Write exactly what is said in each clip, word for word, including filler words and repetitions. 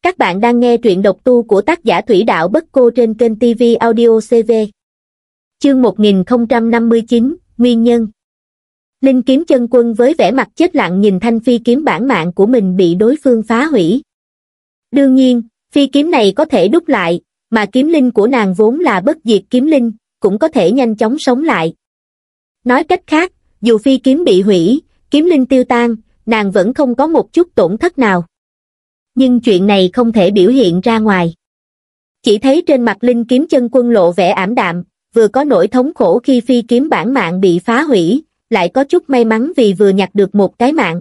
Các bạn đang nghe truyện độc tu của tác giả Thủy Đạo Bất Cô trên kênh ti vi Audio xê vê. Chương một nghìn không trăm năm mươi chín, Nguyên nhân. Linh Kiếm Chân Quân với vẻ mặt chết lặng nhìn thanh phi kiếm bản mạng của mình bị đối phương phá hủy. Đương nhiên, phi kiếm này có thể đúc lại, mà kiếm linh của nàng vốn là bất diệt kiếm linh, cũng có thể nhanh chóng sống lại. Nói cách khác, dù phi kiếm bị hủy, kiếm linh tiêu tan, nàng vẫn không có một chút tổn thất nào. Nhưng chuyện này không thể biểu hiện ra ngoài. Chỉ thấy trên mặt Linh Kiếm Chân Quân lộ vẻ ảm đạm, vừa có nỗi thống khổ khi phi kiếm bản mạng bị phá hủy, lại có chút may mắn vì vừa nhặt được một cái mạng.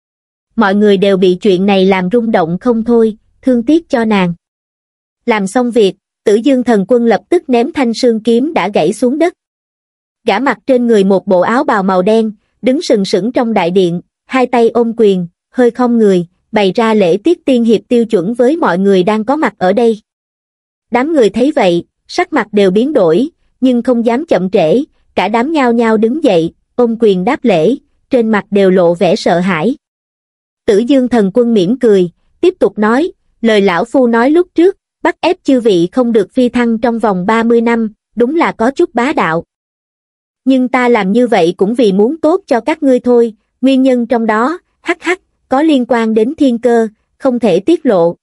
Mọi người đều bị chuyện này làm rung động không thôi, thương tiếc cho nàng. Làm xong việc, Tử Dương Thần Quân lập tức ném thanh sương kiếm đã gãy xuống đất. Gã mặc trên người một bộ áo bào màu đen, đứng sừng sững trong đại điện, hai tay ôm quyền, hơi khom người, bày ra lễ tiết tiên hiệp tiêu chuẩn với mọi người đang có mặt ở đây. Đám người thấy vậy, sắc mặt đều biến đổi, nhưng không dám chậm trễ, cả đám nhao nhao đứng dậy, ôm quyền đáp lễ, trên mặt đều lộ vẻ sợ hãi. Tử Dương Thần Quân mỉm cười, tiếp tục nói, lời lão phu nói lúc trước, bắt ép chư vị không được phi thăng trong vòng ba mươi năm, đúng là có chút bá đạo. Nhưng ta làm như vậy cũng vì muốn tốt cho các ngươi thôi, nguyên nhân trong đó, hắc hắc, có liên quan đến thiên cơ, không thể tiết lộ.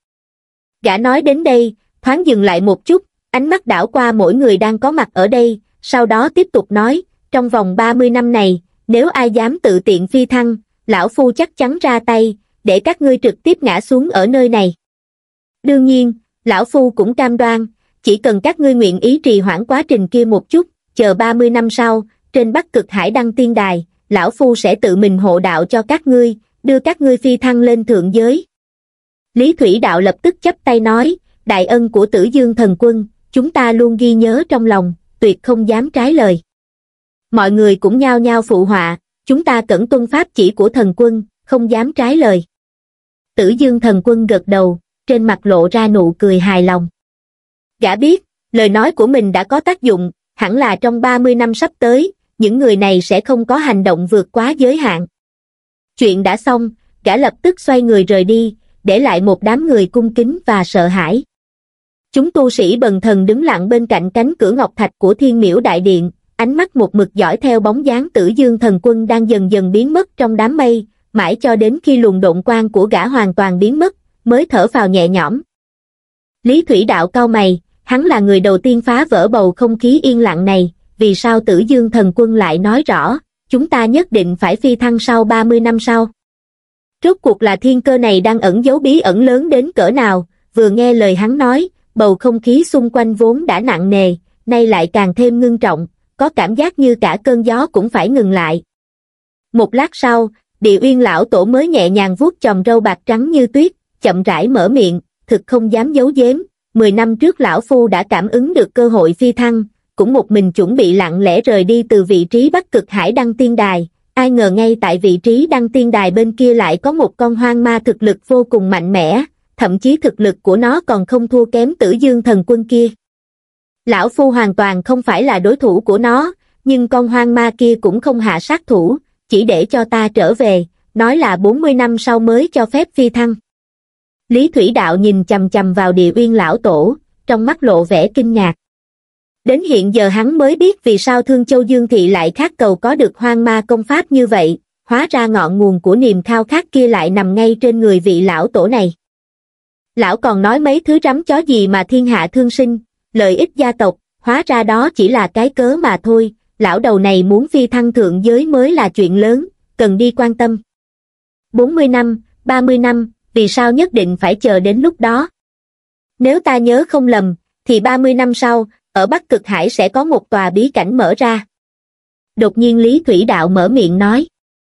Gã nói đến đây, thoáng dừng lại một chút, ánh mắt đảo qua mỗi người đang có mặt ở đây, sau đó tiếp tục nói, trong vòng ba mươi năm này, nếu ai dám tự tiện phi thăng, lão phu chắc chắn ra tay, để các ngươi trực tiếp ngã xuống ở nơi này. Đương nhiên, lão phu cũng cam đoan, chỉ cần các ngươi nguyện ý trì hoãn quá trình kia một chút, chờ ba mươi năm sau, trên Bắc Cực Hải Đăng Tiên Đài, lão phu sẽ tự mình hộ đạo cho các ngươi, đưa các ngươi phi thăng lên thượng giới. Lý Thủy Đạo lập tức chắp tay nói, đại ân của Tử Dương Thần Quân, chúng ta luôn ghi nhớ trong lòng, tuyệt không dám trái lời. Mọi người cũng nhao nhao phụ họa, chúng ta cẩn tuân pháp chỉ của thần quân, không dám trái lời. Tử Dương Thần Quân gật đầu, trên mặt lộ ra nụ cười hài lòng. Gã biết, lời nói của mình đã có tác dụng, hẳn là trong ba mươi năm sắp tới, những người này sẽ không có hành động vượt quá giới hạn. Chuyện đã xong, gã lập tức xoay người rời đi, để lại một đám người cung kính và sợ hãi. Chúng tu sĩ bần thần đứng lặng bên cạnh cánh cửa ngọc thạch của Thiên Miễu Đại Điện, ánh mắt một mực dõi theo bóng dáng Tử Dương Thần Quân đang dần dần biến mất trong đám mây, mãi cho đến khi luồng độn quang của gã hoàn toàn biến mất, mới thở phào nhẹ nhõm. Lý Thủy Đạo cau mày, hắn là người đầu tiên phá vỡ bầu không khí yên lặng này, vì sao Tử Dương Thần Quân lại nói rõ, chúng ta nhất định phải phi thăng sau ba mươi năm sau. Rốt cuộc là thiên cơ này đang ẩn giấu bí ẩn lớn đến cỡ nào, vừa nghe lời hắn nói, bầu không khí xung quanh vốn đã nặng nề, nay lại càng thêm ngưng trọng, có cảm giác như cả cơn gió cũng phải ngừng lại. Một lát sau, Địa Uyên lão tổ mới nhẹ nhàng vuốt chòm râu bạc trắng như tuyết, chậm rãi mở miệng, thực không dám giấu giếm, mười năm trước lão phu đã cảm ứng được cơ hội phi thăng, cũng một mình chuẩn bị lặng lẽ rời đi từ vị trí Bắc Cực Hải Đăng Tiên Đài, ai ngờ ngay tại vị trí Đăng Tiên Đài bên kia lại có một con hoang ma thực lực vô cùng mạnh mẽ, thậm chí thực lực của nó còn không thua kém Tử Dương Thần Quân kia. Lão phu hoàn toàn không phải là đối thủ của nó, nhưng con hoang ma kia cũng không hạ sát thủ, chỉ để cho ta trở về, nói là bốn mươi năm sau mới cho phép phi thăng. Lý Thủy Đạo nhìn chằm chằm vào Địa Uyên lão tổ, trong mắt lộ vẻ kinh ngạc. Đến hiện giờ hắn mới biết vì sao Thương Châu Dương Thị lại khát cầu có được hoang ma công pháp như vậy, hóa ra ngọn nguồn của niềm khao khát kia lại nằm ngay trên người vị lão tổ này. Lão còn nói mấy thứ rắm chó gì mà thiên hạ thương sinh, lợi ích gia tộc, hóa ra đó chỉ là cái cớ mà thôi, lão đầu này muốn phi thăng thượng giới mới là chuyện lớn, cần đi quan tâm. bốn mươi năm, ba mươi năm, vì sao nhất định phải chờ đến lúc đó? Nếu ta nhớ không lầm, thì ba mươi năm sau, ở Bắc Cực Hải sẽ có một tòa bí cảnh mở ra. Đột nhiên Lý Thủy Đạo mở miệng nói.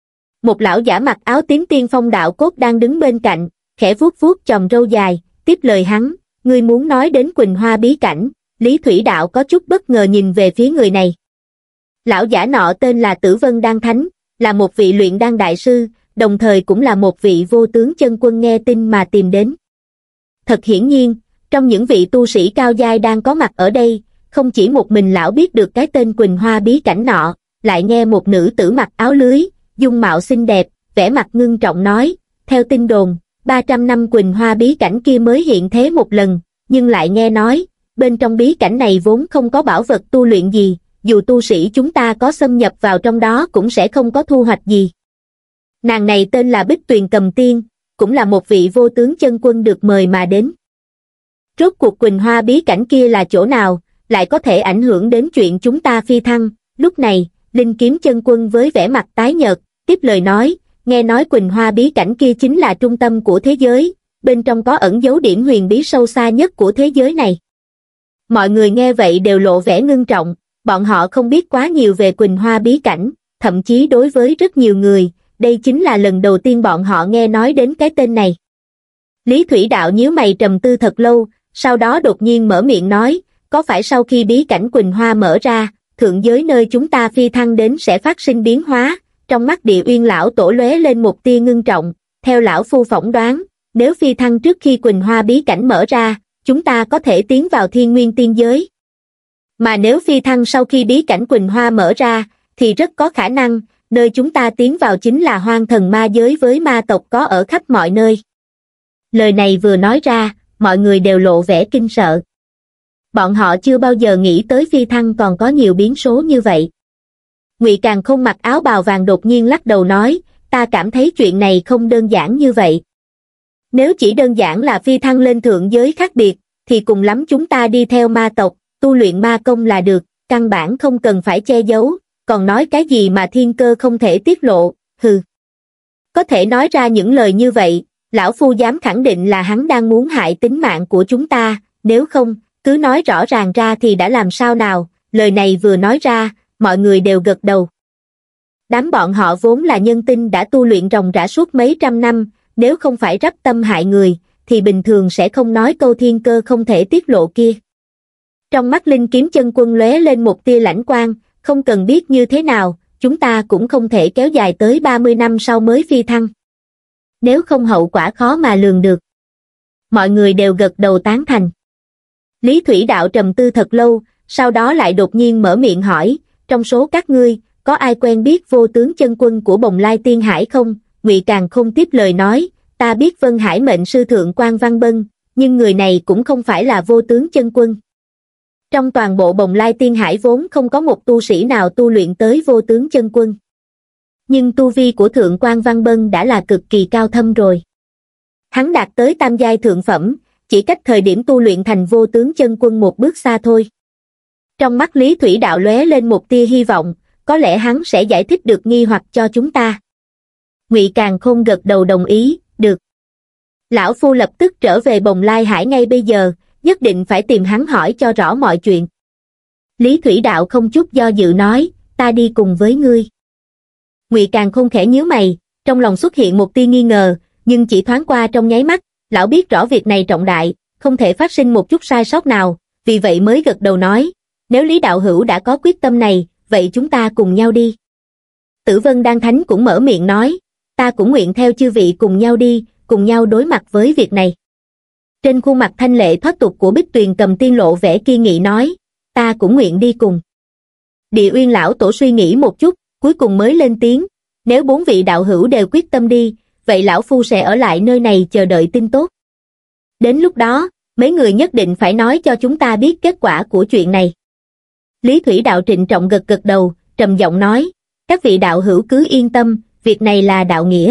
Một lão giả mặc áo tím tiên phong đạo cốt đang đứng bên cạnh, khẽ vuốt vuốt chòm râu dài, tiếp lời hắn, ngươi muốn nói đến Quỳnh Hoa bí cảnh. Lý Thủy Đạo có chút bất ngờ nhìn về phía người này. Lão giả nọ tên là Tử Vân Đan Thánh, là một vị luyện đan đại sư, đồng thời cũng là một vị vô tướng chân quân nghe tin mà tìm đến. Thật hiển nhiên, trong những vị tu sĩ cao giai đang có mặt ở đây, không chỉ một mình lão biết được cái tên Quỳnh Hoa bí cảnh nọ, lại nghe một nữ tử mặc áo lưới, dung mạo xinh đẹp, vẻ mặt ngưng trọng nói, theo tin đồn, ba trăm năm Quỳnh Hoa bí cảnh kia mới hiện thế một lần, nhưng lại nghe nói, bên trong bí cảnh này vốn không có bảo vật tu luyện gì, dù tu sĩ chúng ta có xâm nhập vào trong đó cũng sẽ không có thu hoạch gì. Nàng này tên là Bích Tuyền Cầm Tiên, cũng là một vị vô tướng chân quân được mời mà đến. Rốt cuộc Quỳnh Hoa bí cảnh kia là chỗ nào, lại có thể ảnh hưởng đến chuyện chúng ta phi thăng? Lúc này, Linh Kiếm chân quân với vẻ mặt tái nhợt, tiếp lời nói, nghe nói Quỳnh Hoa bí cảnh kia chính là trung tâm của thế giới, bên trong có ẩn giấu điểm huyền bí sâu xa nhất của thế giới này. Mọi người nghe vậy đều lộ vẻ ngưng trọng, bọn họ không biết quá nhiều về Quỳnh Hoa bí cảnh, thậm chí đối với rất nhiều người, đây chính là lần đầu tiên bọn họ nghe nói đến cái tên này. Lý Thủy Đạo nhíu mày trầm tư thật lâu, sau đó đột nhiên mở miệng nói, có phải sau khi bí cảnh Quỳnh Hoa mở ra, thượng giới nơi chúng ta phi thăng đến sẽ phát sinh biến hóa? Trong mắt Địa Uyên lão tổ lóe lên một tia ngưng trọng, theo lão phu phỏng đoán, nếu phi thăng trước khi Quỳnh Hoa bí cảnh mở ra, chúng ta có thể tiến vào Thiên Nguyên tiên giới. Mà nếu phi thăng sau khi bí cảnh Quỳnh Hoa mở ra, thì rất có khả năng, nơi chúng ta tiến vào chính là Hoang Thần Ma giới với ma tộc có ở khắp mọi nơi. Lời này vừa nói ra, mọi người đều lộ vẻ kinh sợ. Bọn họ chưa bao giờ nghĩ tới phi thăng còn có nhiều biến số như vậy. Ngụy Càn Khôn mặc áo bào vàng đột nhiên lắc đầu nói, ta cảm thấy chuyện này không đơn giản như vậy. Nếu chỉ đơn giản là phi thăng lên thượng giới khác biệt, thì cùng lắm chúng ta đi theo ma tộc, tu luyện ma công là được, căn bản không cần phải che giấu, còn nói cái gì mà thiên cơ không thể tiết lộ, hừ. Có thể nói ra những lời như vậy, lão phu dám khẳng định là hắn đang muốn hại tính mạng của chúng ta, nếu không, cứ nói rõ ràng ra thì đã làm sao nào. Lời này vừa nói ra, mọi người đều gật đầu. Đám bọn họ vốn là nhân tinh đã tu luyện ròng rã suốt mấy trăm năm, nếu không phải rắp tâm hại người, thì bình thường sẽ không nói câu thiên cơ không thể tiết lộ kia. Trong mắt Linh Kiếm chân quân lóe lên một tia lãnh quang, không cần biết như thế nào, chúng ta cũng không thể kéo dài tới ba mươi năm sau mới phi thăng. Nếu không hậu quả khó mà lường được. Mọi người đều gật đầu tán thành. Lý Thủy Đạo trầm tư thật lâu, sau đó lại đột nhiên mở miệng hỏi, trong số các ngươi, có ai quen biết vô tướng chân quân của Bồng Lai Tiên Hải không? Ngụy Càn Khôn tiếp lời nói, ta biết Vân Hải mệnh sư thượng quan Văn Bân, nhưng người này cũng không phải là vô tướng chân quân. Trong toàn bộ Bồng Lai Tiên Hải vốn không có một tu sĩ nào tu luyện tới vô tướng chân quân. Nhưng tu vi của thượng quan Văn Bân đã là cực kỳ cao thâm rồi. Hắn đạt tới tam giai thượng phẩm, chỉ cách thời điểm tu luyện thành vô tướng chân quân một bước xa thôi. Trong mắt Lý Thủy Đạo lóe lên một tia hy vọng, có lẽ hắn sẽ giải thích được nghi hoặc cho chúng ta. Ngụy Càn Khôn gật đầu đồng ý, được. Lão phu lập tức trở về Bồng Lai Hải ngay bây giờ, nhất định phải tìm hắn hỏi cho rõ mọi chuyện. Lý Thủy Đạo không chút do dự nói, ta đi cùng với ngươi. Ngụy Càn Khôn khẽ nhíu mày, trong lòng xuất hiện một tia nghi ngờ, nhưng chỉ thoáng qua trong nháy mắt, lão biết rõ việc này trọng đại, không thể phát sinh một chút sai sót nào, vì vậy mới gật đầu nói, nếu Lý đạo hữu đã có quyết tâm này, vậy chúng ta cùng nhau đi. Tử Vân Đan Thánh cũng mở miệng nói, ta cũng nguyện theo chư vị cùng nhau đi, cùng nhau đối mặt với việc này. Trên khuôn mặt thanh lệ thoát tục của Bích Tuyền Cầm Tiên lộ vẻ kiên nghị nói, ta cũng nguyện đi cùng. Địa Uyên lão tổ suy nghĩ một chút, cuối cùng mới lên tiếng, nếu bốn vị đạo hữu đều quyết tâm đi, vậy lão phu sẽ ở lại nơi này chờ đợi tin tốt. Đến lúc đó, mấy người nhất định phải nói cho chúng ta biết kết quả của chuyện này. Lý Thủy Đạo trịnh trọng gật gật đầu, trầm giọng nói, các vị đạo hữu cứ yên tâm, việc này là đạo nghĩa.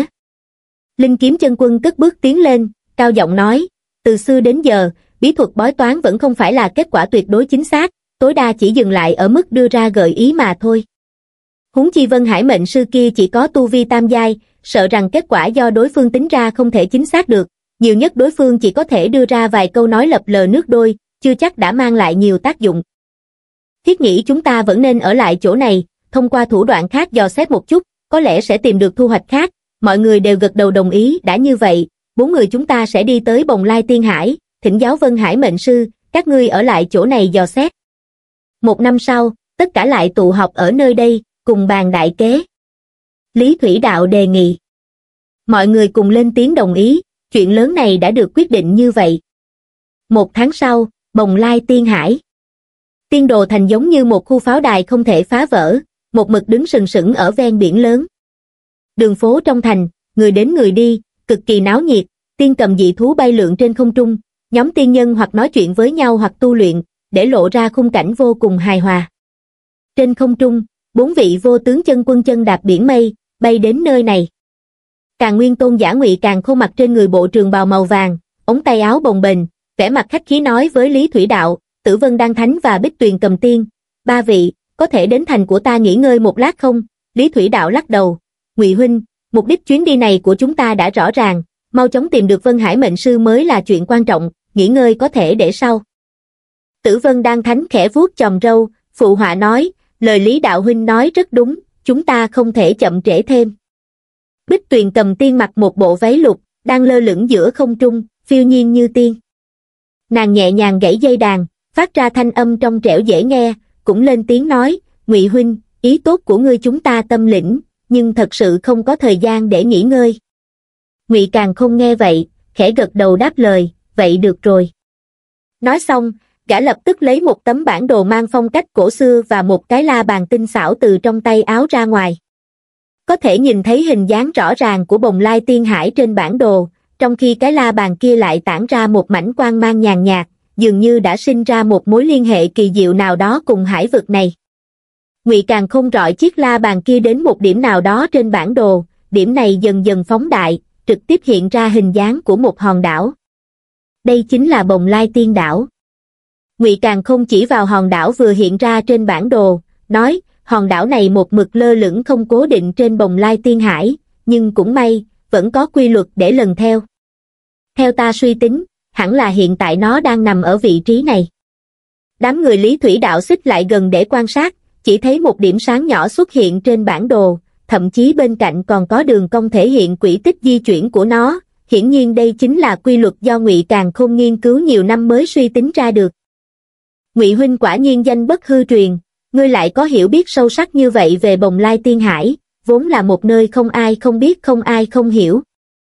Linh Kiếm chân quân cất bước tiến lên, cao giọng nói, từ xưa đến giờ, bí thuật bói toán vẫn không phải là kết quả tuyệt đối chính xác, tối đa chỉ dừng lại ở mức đưa ra gợi ý mà thôi. Huống chi Vân Hải mệnh sư kia chỉ có tu vi tam giai, sợ rằng kết quả do đối phương tính ra không thể chính xác được, nhiều nhất đối phương chỉ có thể đưa ra vài câu nói lập lờ nước đôi, chưa chắc đã mang lại nhiều tác dụng. Thiết nghĩ chúng ta vẫn nên ở lại chỗ này, thông qua thủ đoạn khác dò xét một chút, có lẽ sẽ tìm được thu hoạch khác. Mọi người đều gật đầu đồng ý. Đã như vậy, bốn người chúng ta sẽ đi tới Bồng Lai Tiên Hải, thỉnh giáo Vân Hải mệnh sư, các ngươi ở lại chỗ này dò xét. Một năm sau, tất cả lại tụ họp ở nơi đây, cùng bàn đại kế. Lý Thủy Đạo đề nghị. Mọi người cùng lên tiếng đồng ý, chuyện lớn này đã được quyết định như vậy. Một tháng sau, Bồng Lai Tiên Hải. Tiên Đồ Thành giống như một khu pháo đài không thể phá vỡ, một mực đứng sừng sững ở ven biển lớn. Đường phố trong thành, người đến người đi, cực kỳ náo nhiệt, tiên cầm dị thú bay lượn trên không trung, nhóm tiên nhân hoặc nói chuyện với nhau hoặc tu luyện, để lộ ra khung cảnh vô cùng hài hòa. Trên không trung, bốn vị vô tướng chân quân chân đạp biển mây, bay đến nơi này. Càn Nguyên Tôn giả Ngụy Càn Khôn mặc trên người bộ trường bào màu vàng, ống tay áo bồng bềnh, vẻ mặt khách khí nói với Lý Thủy Đạo, Tử Vân Đan Thánh và Bích Tuyền Cầm Tiên, ba vị, có thể đến thành của ta nghỉ ngơi một lát không? Lý Thủy Đạo lắc đầu, Ngụy huynh, mục đích chuyến đi này của chúng ta đã rõ ràng, mau chóng tìm được Vân Hải mệnh sư mới là chuyện quan trọng, nghỉ ngơi có thể để sau. Tử Vân Đan Thánh khẽ vuốt chòm râu, phụ họa nói, lời Lý đạo huynh nói rất đúng, chúng ta không thể chậm trễ thêm. Bích Tuyền Cầm Tiên mặc một bộ váy lục, đang lơ lửng giữa không trung, phiêu nhiên như tiên. Nàng nhẹ nhàng gãy dây đàn, phát ra thanh âm trong trẻo dễ nghe, cũng lên tiếng nói, Ngụy huynh, ý tốt của ngươi chúng ta tâm lĩnh, nhưng thật sự không có thời gian để nghỉ ngơi. Ngụy Càn Khôn nghe vậy, khẽ gật đầu đáp lời, vậy được rồi. Nói xong, gã lập tức lấy một tấm bản đồ mang phong cách cổ xưa và một cái la bàn tinh xảo từ trong tay áo ra ngoài. Có thể nhìn thấy hình dáng rõ ràng của Bồng Lai Tiên Hải trên bản đồ, trong khi cái la bàn kia lại tản ra một mảnh quang mang nhàn nhạt, dường như đã sinh ra một mối liên hệ kỳ diệu nào đó cùng hải vực này. Ngụy Càn Khôn rọi chiếc la bàn kia đến một điểm nào đó trên bản đồ, điểm này dần dần phóng đại, trực tiếp hiện ra hình dáng của một hòn đảo. Đây chính là Bồng Lai Tiên Đảo. Ngụy Càn Khôn chỉ vào hòn đảo vừa hiện ra trên bản đồ, nói, hòn đảo này một mực lơ lửng không cố định trên Bồng Lai Tiên Hải, nhưng cũng may, vẫn có quy luật để lần theo. Theo ta suy tính, hẳn là hiện tại nó đang nằm ở vị trí này. Đám người Lý Thủy Đạo xích lại gần để quan sát, chỉ thấy một điểm sáng nhỏ xuất hiện trên bản đồ, thậm chí bên cạnh còn có đường cong thể hiện quỹ tích di chuyển của nó, hiển nhiên đây chính là quy luật do Ngụy Càn Khôn nghiên cứu nhiều năm mới suy tính ra được. Ngụy huynh quả nhiên danh bất hư truyền, ngươi lại có hiểu biết sâu sắc như vậy về Bồng Lai Tiên Hải, vốn là một nơi không ai không biết không ai không hiểu.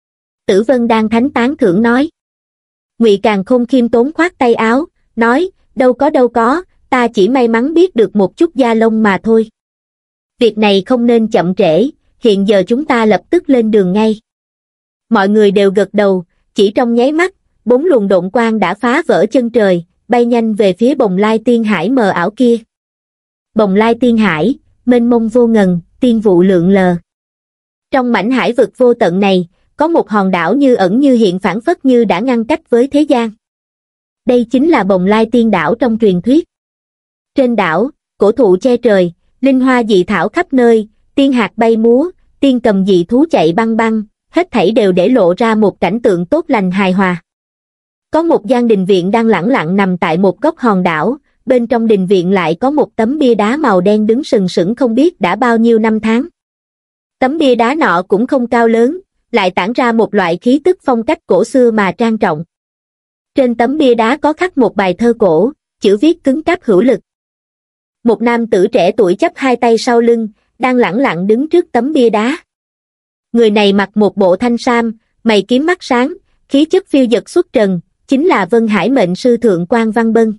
Tử Vân Đan Thánh tán thưởng nói. Ngụy Càn Khôn khiêm tốn khoát tay áo, nói, đâu có đâu có, ta chỉ may mắn biết được một chút da lông mà thôi. Việc này không nên chậm trễ, hiện giờ chúng ta lập tức lên đường ngay. Mọi người đều gật đầu, chỉ trong nháy mắt, bốn luồng độn quang đã phá vỡ chân trời, bay nhanh về phía Bồng Lai Tiên Hải mờ ảo kia. Bồng Lai Tiên Hải, mênh mông vô ngần, tiên vụ lượn lờ. Trong mảnh hải vực vô tận này, có một hòn đảo như ẩn như hiện phảng phất như đã ngăn cách với thế gian. Đây chính là Bồng Lai Tiên Đảo trong truyền thuyết. Trên đảo, cổ thụ che trời, linh hoa dị thảo khắp nơi, tiên hạt bay múa, tiên cầm dị thú chạy băng băng, hết thảy đều để lộ ra một cảnh tượng tốt lành hài hòa. Có một gian đình viện đang lẳng lặng nằm tại một góc hòn đảo, bên trong đình viện lại có một tấm bia đá màu đen đứng sừng sững không biết đã bao nhiêu năm tháng. Tấm bia đá nọ cũng không cao lớn, lại tản ra một loại khí tức phong cách cổ xưa mà trang trọng. Trên tấm bia đá có khắc một bài thơ cổ, chữ viết cứng cáp hữu lực. Một nam tử trẻ tuổi chắp hai tay sau lưng, đang lẳng lặng đứng trước tấm bia đá. Người này mặc một bộ thanh sam, mày kiếm mắt sáng, khí chất phiêu dật xuất trần, chính là Vân Hải mệnh sư Thượng Quan Văn Bân.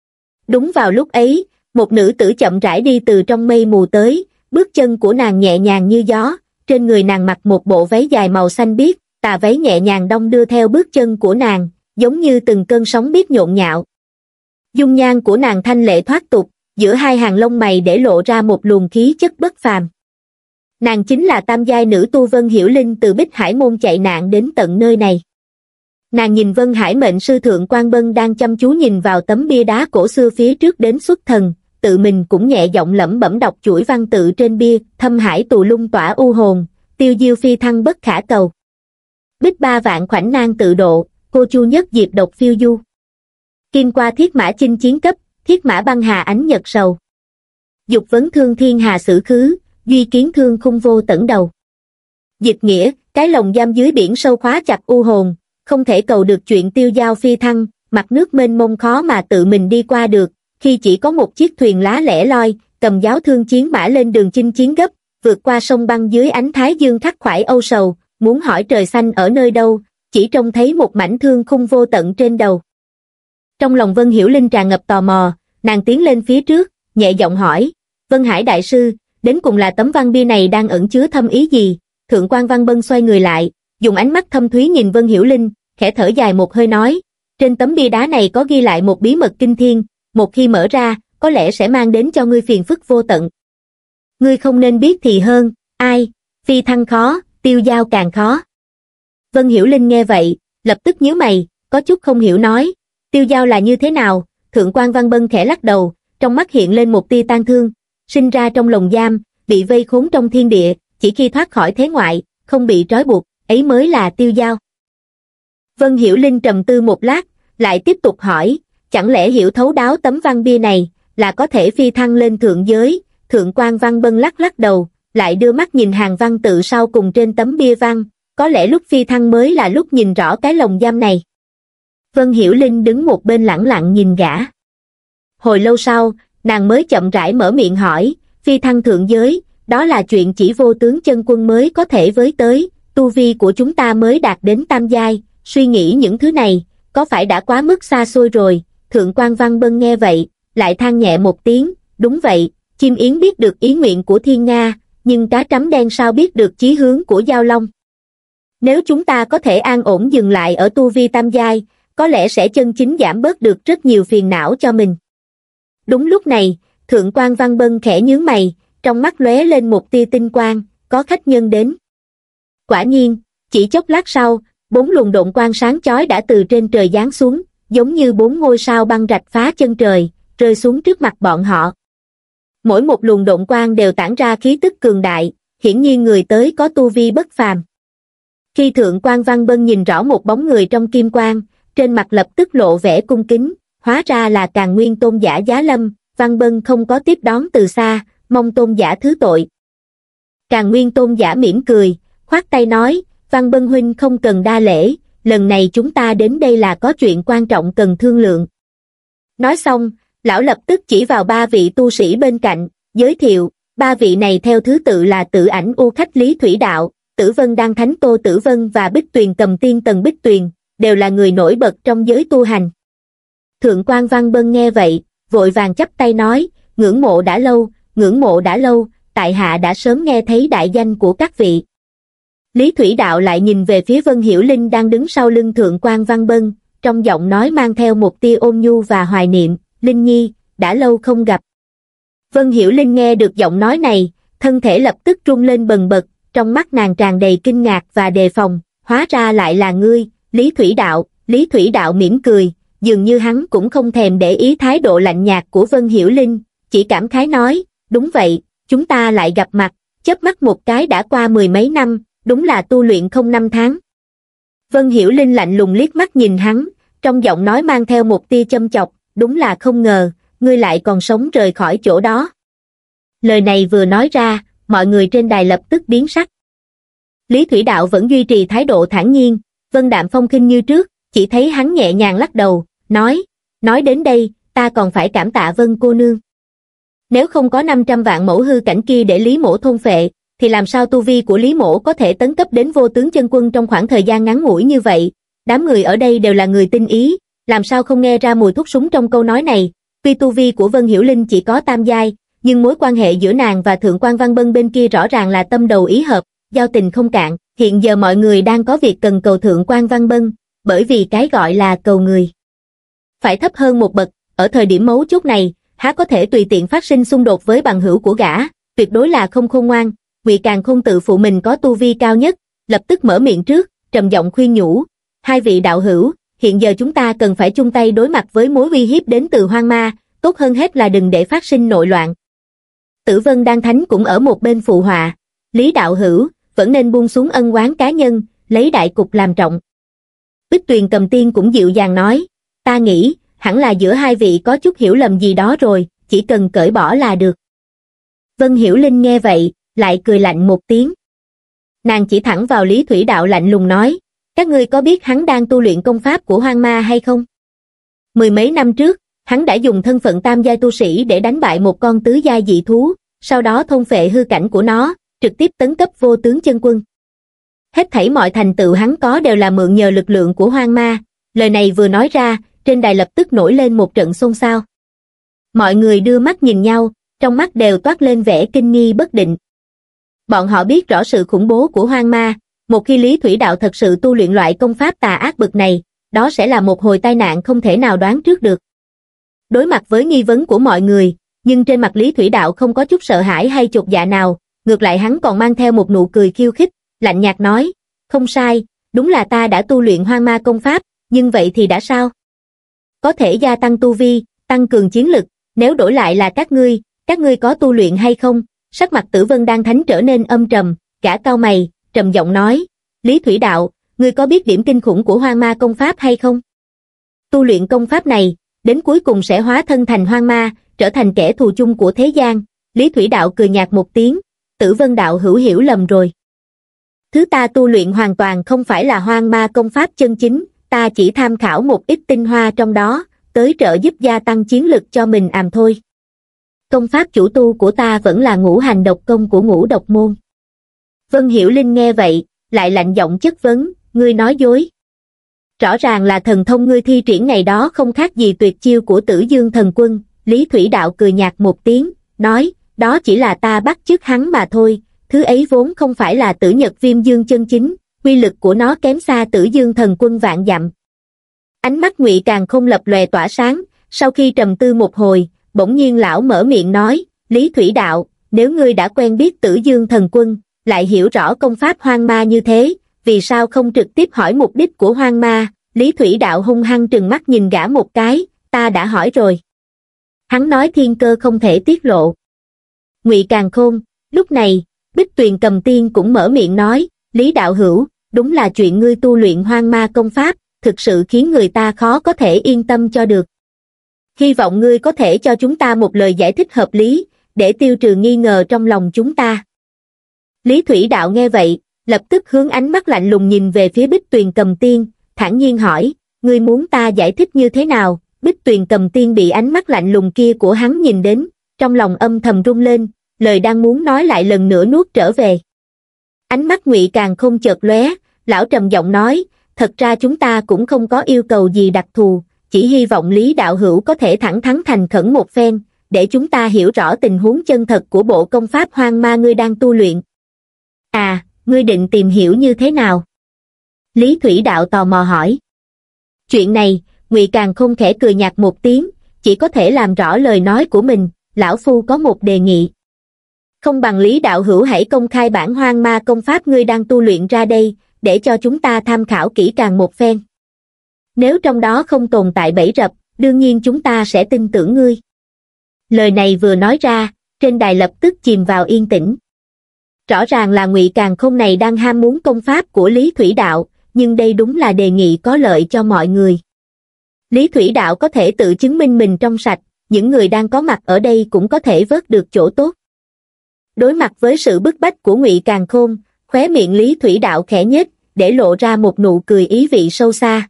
Đúng vào lúc ấy, một nữ tử chậm rãi đi từ trong mây mù tới, bước chân của nàng nhẹ nhàng như gió, trên người nàng mặc một bộ váy dài màu xanh biếc, tà váy nhẹ nhàng đong đưa theo bước chân của nàng, giống như từng cơn sóng biết nhộn nhạo. Dung nhan của nàng thanh lệ thoát tục, giữa hai hàng lông mày để lộ ra một luồng khí chất bất phàm. Nàng chính là tam giai nữ tu Vân Hiểu Linh từ Bích Hải môn chạy nạn đến tận nơi này. Nàng nhìn Vân Hải mệnh sư Thượng Quan Bân đang chăm chú nhìn vào tấm bia đá cổ xưa phía trước đến xuất thần, tự mình cũng nhẹ giọng lẩm bẩm đọc chuỗi văn tự trên bia, thâm hải tù lung tỏa u hồn, tiêu diêu phi thăng bất khả cầu. Bích ba vạn khoảnh nang tự độ, cô chu nhất diệp độc phiêu du. Kim qua thiết mã chinh chiến cấp, thiết mã băng hà ánh nhật sầu. Dục vấn thương thiên hà sử khứ, duy kiến thương khung vô tẩn đầu. Dịch nghĩa, cái lồng giam dưới biển sâu khóa chặt u hồn, không thể cầu được chuyện tiêu dao phi thăng, mặt nước mênh mông khó mà tự mình đi qua được, khi chỉ có một chiếc thuyền lá lẻ loi, cầm giáo thương chiến mã lên đường chinh chiến gấp, vượt qua sông băng dưới ánh thái dương khắc khoải âu sầu, muốn hỏi trời xanh ở nơi đâu, chỉ trông thấy một mảnh thương khung vô tận trên đầu. Trong lòng Vân Hiểu Linh tràn ngập tò mò, nàng tiến lên phía trước, nhẹ giọng hỏi, Vân Hải đại sư, đến cùng là tấm văn bia này đang ẩn chứa thâm ý gì? Thượng quan Văn Bân xoay người lại, dùng ánh mắt thâm thúy nhìn Vân Hiểu Linh, khẽ thở dài một hơi nói, trên tấm bia đá này có ghi lại một bí mật kinh thiên, một khi mở ra, có lẽ sẽ mang đến cho ngươi phiền phức vô tận. Ngươi không nên biết thì hơn, ai, phi thăng khó, tiêu dao càng khó. Vân Hiểu Linh nghe vậy, lập tức nhíu mày, có chút không hiểu nói, tiêu dao là như thế nào? Thượng quan Văn Bân khẽ lắc đầu, trong mắt hiện lên một tia tang thương, sinh ra trong lồng giam, bị vây khốn trong thiên địa, chỉ khi thoát khỏi thế ngoại, không bị trói buộc, ấy mới là tiêu dao. Vân Hiểu Linh trầm tư một lát, lại tiếp tục hỏi, chẳng lẽ hiểu thấu đáo tấm văn bia này, là có thể phi thăng lên thượng giới? Thượng quan Văn Bân lắc lắc đầu, lại đưa mắt nhìn hàng văn tự sau cùng trên tấm bia văn, có lẽ lúc phi thăng mới là lúc nhìn rõ cái lồng giam này. Vân Hiểu Linh đứng một bên lẳng lặng nhìn gã. Hồi lâu sau, nàng mới chậm rãi mở miệng hỏi, phi thăng thượng giới, đó là chuyện chỉ vô tướng chân quân mới có thể với tới, tu vi của chúng ta mới đạt đến tam giai, suy nghĩ những thứ này, có phải đã quá mức xa xôi rồi? Thượng quan Văn Bân nghe vậy, lại than nhẹ một tiếng, đúng vậy, chim yến biết được ý nguyện của thiên nga, nhưng cá trắm đen sao biết được chí hướng của giao long? Nếu chúng ta có thể an ổn dừng lại ở tu vi tam giai, có lẽ sẽ chân chính giảm bớt được rất nhiều phiền não cho mình. Đúng lúc này, Thượng quan Văn Bân khẽ nhướng mày, trong mắt lóe lên một tia tinh quang, có khách nhân đến. Quả nhiên, chỉ chốc lát sau, bốn luồng độn quang sáng chói đã từ trên trời giáng xuống, giống như bốn ngôi sao băng rạch phá chân trời, rơi xuống trước mặt bọn họ. Mỗi một luồng độn quang đều tản ra khí tức cường đại, hiển nhiên người tới có tu vi bất phàm. Khi Thượng quan Văn Bân nhìn rõ một bóng người trong kim quang, trên mặt lập tức lộ vẻ cung kính, hóa ra là Càn Nguyên tôn giả Giá Lâm. Văn Bân không có tiếp đón từ xa, mong tôn giả thứ tội. Càn Nguyên tôn giả mỉm cười, khoát tay nói, Văn Bân huynh không cần đa lễ, lần này chúng ta đến đây là có chuyện quan trọng cần thương lượng. Nói xong, lão lập tức chỉ vào ba vị tu sĩ bên cạnh, giới thiệu, ba vị này theo thứ tự là Tử Ảnh U Khách Lý Thủy Đạo, Tử Vân Đan Thánh Tô Tử Vân và Bích Tuyền Cầm Tiên Tần Bích Tuyền, đều là người nổi bật trong giới tu hành. Thượng quan Văn Bân nghe vậy, vội vàng chắp tay nói, ngưỡng mộ đã lâu, ngưỡng mộ đã lâu, tại hạ đã sớm nghe thấy đại danh của các vị. Lý Thủy Đạo lại nhìn về phía Vân Hiểu Linh đang đứng sau lưng Thượng quan Văn Bân, trong giọng nói mang theo một tia ôn nhu và hoài niệm, Linh Nhi, đã lâu không gặp. Vân Hiểu Linh nghe được giọng nói này, thân thể lập tức rung lên bần bật, trong mắt nàng tràn đầy kinh ngạc và đề phòng, hóa ra lại là ngươi, Lý Thủy Đạo. Lý Thủy Đạo mỉm cười, dường như hắn cũng không thèm để ý thái độ lạnh nhạt của Vân Hiểu Linh, chỉ cảm khái nói, đúng vậy, chúng ta lại gặp mặt, chớp mắt một cái đã qua mười mấy năm, đúng là tu luyện không năm tháng. Vân Hiểu Linh lạnh lùng liếc mắt nhìn hắn, trong giọng nói mang theo một tia châm chọc, đúng là không ngờ, ngươi lại còn sống rời khỏi chỗ đó. Lời này vừa nói ra, mọi người trên đài lập tức biến sắc. Lý Thủy Đạo vẫn duy trì thái độ thản nhiên, Vân đạm phong khinh như trước, chỉ thấy hắn nhẹ nhàng lắc đầu, nói, nói đến đây, ta còn phải cảm tạ Vân cô nương. Nếu không có năm trăm vạn mẫu hư cảnh kia để Lý Mỗ thôn phệ, thì làm sao tu vi của Lý Mỗ có thể tấn cấp đến vô tướng chân quân trong khoảng thời gian ngắn ngủi như vậy? Đám người ở đây đều là người tinh ý, làm sao không nghe ra mùi thuốc súng trong câu nói này? Tuy tu vi của Vân Hiểu Linh chỉ có tam giai, nhưng mối quan hệ giữa nàng và Thượng quan Văn Bân bên kia rõ ràng là tâm đầu ý hợp, giao tình không cạn. Hiện giờ mọi người đang có việc cần cầu Thượng quan Văn Bân, bởi vì cái gọi là cầu người phải thấp hơn một bậc, ở thời điểm mấu chốt này, há có thể tùy tiện phát sinh xung đột với bằng hữu của gã, tuyệt đối là không khôn ngoan. Ngụy Càn Khôn tự phụ mình có tu vi cao nhất, lập tức mở miệng trước, trầm giọng khuyên nhủ, hai vị đạo hữu, hiện giờ chúng ta cần phải chung tay đối mặt với mối uy hiếp đến từ hoang ma, tốt hơn hết là đừng để phát sinh nội loạn. Tử Vân Đan Thánh cũng ở một bên phụ họa, Lý đạo hữu, vẫn nên buông xuống ân oán cá nhân, lấy đại cục làm trọng. Bích Tuyền Cầm Tiên cũng dịu dàng nói, ta nghĩ, hẳn là giữa hai vị có chút hiểu lầm gì đó rồi, chỉ cần cởi bỏ là được. Vân Hiểu Linh nghe vậy, lại cười lạnh một tiếng. Nàng chỉ thẳng vào Lý Thủy Đạo lạnh lùng nói, các ngươi có biết hắn đang tu luyện công pháp của hoang ma hay không? Mười mấy năm trước, hắn đã dùng thân phận tam giai tu sĩ để đánh bại một con tứ giai dị thú, sau đó thôn phệ hư cảnh của nó, trực tiếp tấn cấp vô tướng chân quân. Hết thảy mọi thành tựu hắn có đều là mượn nhờ lực lượng của hoang ma. Lời này vừa nói ra, trên đài lập tức nổi lên một trận xôn xao. Mọi người đưa mắt nhìn nhau, trong mắt đều toát lên vẻ kinh nghi bất định. Bọn họ biết rõ sự khủng bố của hoang ma, một khi Lý Thủy Đạo thật sự tu luyện loại công pháp tà ác bực này, đó sẽ là một hồi tai nạn không thể nào đoán trước được. Đối mặt với nghi vấn của mọi người, nhưng trên mặt Lý Thủy Đạo không có chút sợ hãi hay chột dạ nào, ngược lại hắn còn mang theo một nụ cười khiêu khích, lạnh nhạt nói, không sai, đúng là ta đã tu luyện hoang ma công pháp, nhưng vậy thì đã sao? Có thể gia tăng tu vi, tăng cường chiến lực, nếu đổi lại là các ngươi, các ngươi có tu luyện hay không? Sắc mặt Tử Vân Đan Thánh trở nên âm trầm, gã cau mày, trầm giọng nói, Lý Thủy Đạo, ngươi có biết điểm kinh khủng của hoang ma công pháp hay không? Tu luyện công pháp này, đến cuối cùng sẽ hóa thân thành hoang ma, trở thành kẻ thù chung của thế gian. Lý Thủy Đạo cười nhạt một tiếng, Tử Vân Đạo hữu hiểu lầm rồi. Thứ ta tu luyện hoàn toàn không phải là hoang ma công pháp chân chính, ta chỉ tham khảo một ít tinh hoa trong đó, tới trợ giúp gia tăng chiến lực cho mình àm thôi. Công pháp chủ tu của ta vẫn là ngũ hành độc công của Ngũ Độc Môn. Vân Hiểu Linh nghe vậy, lại lạnh giọng chất vấn, ngươi nói dối. Rõ ràng là thần thông ngươi thi triển ngày đó không khác gì tuyệt chiêu của Tử Dương Thần Quân. Lý Thủy Đạo cười nhạt một tiếng, nói, đó chỉ là ta bắt chước hắn mà thôi, thứ ấy vốn không phải là Tử Nhật Viêm Dương chân chính, uy lực của nó kém xa Tử Dương Thần Quân vạn dặm. Ánh mắt Ngụy Càn Khôn lập lòe tỏa sáng, sau khi trầm tư một hồi, bỗng nhiên lão mở miệng nói, Lý Thủy Đạo, nếu ngươi đã quen biết Tử Dương Thần Quân, lại hiểu rõ công pháp hoang ma như thế, vì sao không trực tiếp hỏi mục đích của hoang ma? Lý Thủy Đạo hung hăng trừng mắt nhìn gã một cái, ta đã hỏi rồi. Hắn nói thiên cơ không thể tiết lộ. Ngụy Càn Khôn, lúc này, Bích Tuyền Cầm Tiên cũng mở miệng nói, Lý Đạo hữu, đúng là chuyện ngươi tu luyện hoang ma công pháp, thực sự khiến người ta khó có thể yên tâm cho được. Hy vọng ngươi có thể cho chúng ta một lời giải thích hợp lý, để tiêu trừ nghi ngờ trong lòng chúng ta. Lý Thủy Đạo nghe vậy, lập tức hướng ánh mắt lạnh lùng nhìn về phía Bích Tuyền Cầm Tiên, thản nhiên hỏi, ngươi muốn ta giải thích như thế nào? Bích Tuyền Cầm Tiên bị ánh mắt lạnh lùng kia của hắn nhìn đến, trong lòng âm thầm rung lên, lời đang muốn nói lại lần nữa nuốt trở về. Ánh mắt Ngụy Càn Khôn chợt lóe, lão trầm giọng nói, thật ra chúng ta cũng không có yêu cầu gì đặc thù, chỉ hy vọng Lý Đạo hữu có thể thẳng thắn thành khẩn một phen, để chúng ta hiểu rõ tình huống chân thật của bộ công pháp hoang ma ngươi đang tu luyện. À, ngươi định tìm hiểu như thế nào? Lý Thủy Đạo tò mò hỏi. Chuyện này, Ngụy Càn Khôn khẽ cười nhạt một tiếng, chỉ có thể làm rõ lời nói của mình, lão phu có một đề nghị. Không bằng Lý Đạo hữu hãy công khai bản hoang ma công pháp ngươi đang tu luyện ra đây, để cho chúng ta tham khảo kỹ càng một phen. Nếu trong đó không tồn tại bẫy rập, đương nhiên chúng ta sẽ tin tưởng ngươi. Lời này vừa nói ra, trên đài lập tức chìm vào yên tĩnh. Rõ ràng là Ngụy Càn Khôn này đang ham muốn công pháp của Lý Thủy Đạo, nhưng đây đúng là đề nghị có lợi cho mọi người. Lý Thủy Đạo có thể tự chứng minh mình trong sạch, những người đang có mặt ở đây cũng có thể vớt được chỗ tốt. Đối mặt với sự bức bách của Ngụy Càn Khôn, khóe miệng Lý Thủy Đạo khẽ nhếch, để lộ ra một nụ cười ý vị sâu xa.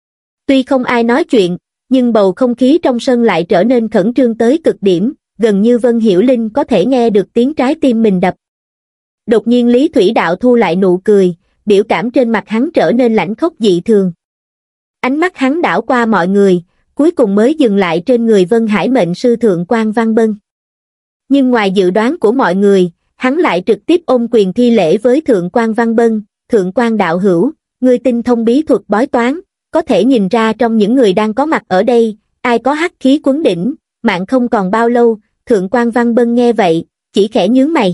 Tuy không ai nói chuyện, nhưng bầu không khí trong sân lại trở nên khẩn trương tới cực điểm, gần như Vân Hiểu Linh có thể nghe được tiếng trái tim mình đập. Đột nhiên Lý Thủy Đạo thu lại nụ cười, biểu cảm trên mặt hắn trở nên lãnh khốc dị thường. Ánh mắt hắn đảo qua mọi người, cuối cùng mới dừng lại trên người Vân Hải Mệnh Sư Thượng Quan Văn Bân. Nhưng ngoài dự đoán của mọi người, hắn lại trực tiếp ôm quyền thi lễ với Thượng Quan Văn Bân, Thượng Quan đạo hữu, ngươi tinh thông bí thuật bói toán, có thể nhìn ra trong những người đang có mặt ở đây, ai có hắc khí quấn đỉnh, mạng không còn bao lâu. Thượng Quan Văn Bân nghe vậy, chỉ khẽ nhướng mày.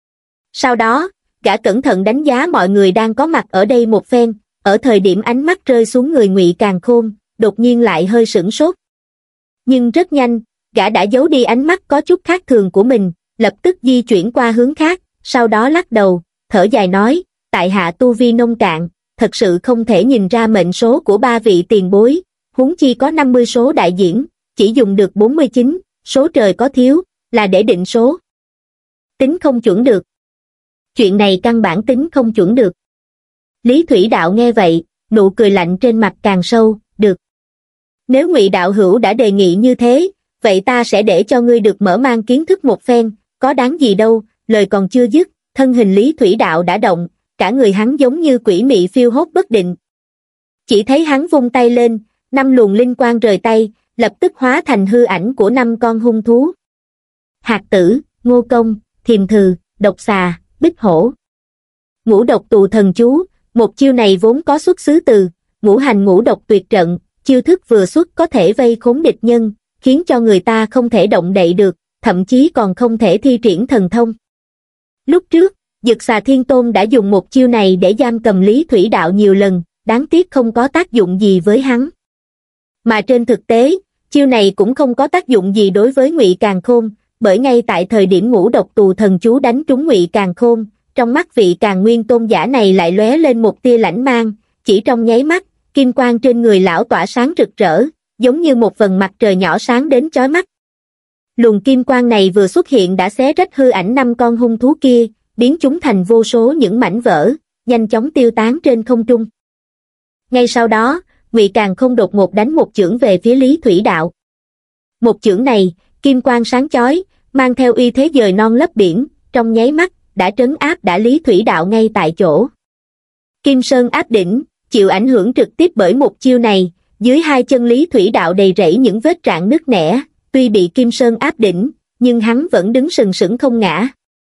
Sau đó, gã cẩn thận đánh giá mọi người đang có mặt ở đây một phen, ở thời điểm ánh mắt rơi xuống người Ngụy Càn Khôn, đột nhiên lại hơi sửng sốt. Nhưng rất nhanh, gã đã giấu đi ánh mắt có chút khác thường của mình, lập tức di chuyển qua hướng khác, sau đó lắc đầu, thở dài nói, tại hạ tu vi nông cạn, thật sự không thể nhìn ra mệnh số của ba vị tiền bối, huống chi có năm mươi số đại diễn, chỉ dùng được bốn mươi chín, số trời có thiếu, là để định số. Tính không chuẩn được. Chuyện này căn bản tính không chuẩn được. Lý Thủy Đạo nghe vậy, nụ cười lạnh trên mặt càng sâu, được. Nếu Ngụy đạo hữu đã đề nghị như thế, vậy ta sẽ để cho ngươi được mở mang kiến thức một phen, có đáng gì đâu. Lời còn chưa dứt, thân hình Lý Thủy Đạo đã động, cả người hắn giống như quỷ mị phiêu hốt bất định. Chỉ thấy hắn vung tay lên, năm luồng linh quang rời tay, lập tức hóa thành hư ảnh của năm con hung thú. Hạt tử, ngô công, thiềm thừ, độc xà, bích hổ. Ngũ độc tù thần chú, Một chiêu này vốn có xuất xứ từ ngũ hành ngũ độc tuyệt trận, chiêu thức vừa xuất có thể vây khốn địch nhân, khiến cho người ta không thể động đậy được, thậm chí còn không thể thi triển thần thông. Lúc trước, Dực Xà Thiên Tôn đã dùng một chiêu này để giam cầm Lý Thủy Đạo nhiều lần, đáng tiếc không có tác dụng gì với hắn. Mà trên thực tế, chiêu này cũng không có tác dụng gì đối với Ngụy Càn Khôn, bởi ngay tại thời điểm ngũ độc tù thần chú đánh trúng Ngụy Càn Khôn, trong mắt vị Càn Nguyên Tôn giả này lại lóe lên một tia lãnh mang, chỉ trong nháy mắt, kim quang trên người lão tỏa sáng rực rỡ, giống như một vầng mặt trời nhỏ sáng đến chói mắt. Luồng kim quang này vừa xuất hiện đã xé rách hư ảnh năm con hung thú kia, biến chúng thành vô số những mảnh vỡ, nhanh chóng tiêu tán trên không trung. Ngay sau đó, Ngụy Càn Khôn đột ngột đánh một chưởng về phía Lý Thủy Đạo. Một chưởng này, kim quang sáng chói, mang theo uy thế dời non lấp biển, trong nháy mắt, đã trấn áp đã Lý Thủy Đạo ngay tại chỗ. Kim Sơn áp đỉnh, chịu ảnh hưởng trực tiếp bởi một chiêu này, dưới hai chân Lý Thủy Đạo đầy rẫy những vết rạn nứt nẻ, tuy bị Kim Sơn áp đỉnh, nhưng hắn vẫn đứng sừng sững không ngã.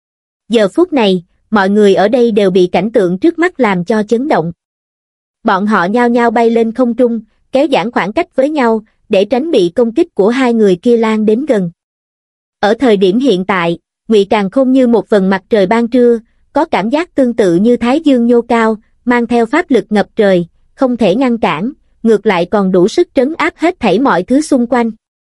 Giờ phút này, mọi người ở đây đều bị cảnh tượng trước mắt làm cho chấn động. Bọn họ nhao nhao bay lên không trung, kéo giãn khoảng cách với nhau, để tránh bị công kích của hai người kia lan đến gần. Ở thời điểm hiện tại, Ngụy Càn Khôn như một vầng mặt trời ban trưa, có cảm giác tương tự như Thái Dương nhô cao, mang theo pháp lực ngập trời, không thể ngăn cản, ngược lại còn đủ sức trấn áp hết thảy mọi thứ xung quanh.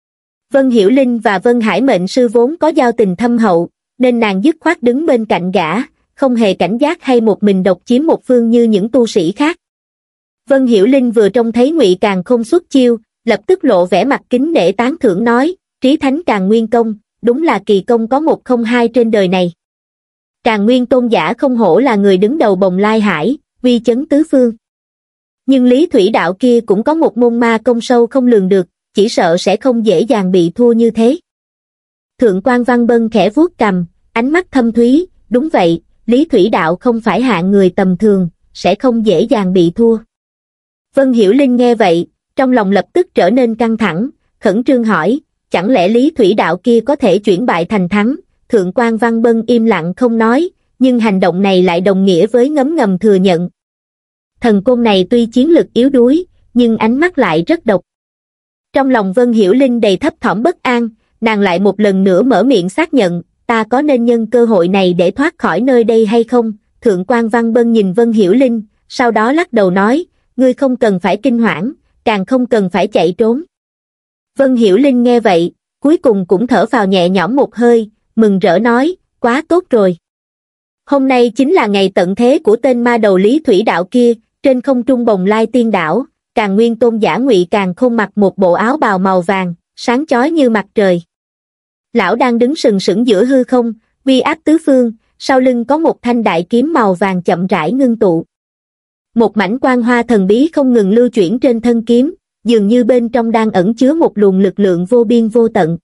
Vân Hiểu Linh và Vân Hải Mệnh Sư vốn có giao tình thâm hậu, nên nàng dứt khoát đứng bên cạnh gã, không hề cảnh giác hay một mình độc chiếm một phương như những tu sĩ khác. Vân Hiểu Linh vừa trông thấy Ngụy Càn Khôn xuất chiêu, lập tức lộ vẻ mặt kính nể tán thưởng nói, Trí Thánh Càn Nguyên Công, đúng là kỳ công có một không hai trên đời này. Càn Nguyên Tôn giả không hổ là người đứng đầu Bồng Lai Hải, uy chấn tứ phương. Nhưng Lý Thủy Đạo kia cũng có một môn ma công sâu không lường được, chỉ sợ sẽ không dễ dàng bị thua như thế. Thượng quan Văn Bân khẽ vuốt cằm, ánh mắt thâm thúy, đúng vậy, Lý Thủy Đạo không phải hạng người tầm thường, sẽ không dễ dàng bị thua. Vân Hiểu Linh nghe vậy, trong lòng lập tức trở nên căng thẳng, khẩn trương hỏi, chẳng lẽ Lý Thủy Đạo kia có thể chuyển bại thành thắng? Thượng quan Văn Bân im lặng không nói, nhưng hành động này lại đồng nghĩa với ngấm ngầm thừa nhận. Thần côn này tuy chiến lực yếu đuối, nhưng ánh mắt lại rất độc. Trong lòng Vân Hiểu Linh đầy thấp thỏm bất an, nàng lại một lần nữa mở miệng xác nhận, ta có nên nhân cơ hội này để thoát khỏi nơi đây hay không? Thượng quan Văn Bân nhìn Vân Hiểu Linh, sau đó lắc đầu nói, ngươi không cần phải kinh hoảng, càng không cần phải chạy trốn. Vân Hiểu Linh nghe vậy, cuối cùng cũng thở phào nhẹ nhõm một hơi, mừng rỡ nói, quá tốt rồi. Hôm nay chính là ngày tận thế của tên ma đầu Lý Thủy Đạo kia, trên không trung Bồng Lai Tiên Đảo, Càn Nguyên Tôn giả Ngụy Càn Khôn mặc một bộ áo bào màu vàng, sáng chói như mặt trời. Lão đang đứng sừng sững giữa hư không, uy áp tứ phương, sau lưng có một thanh đại kiếm màu vàng chậm rãi ngưng tụ. Một mảnh quang hoa thần bí không ngừng lưu chuyển trên thân kiếm, dường như bên trong đang ẩn chứa một luồng lực lượng vô biên vô tận.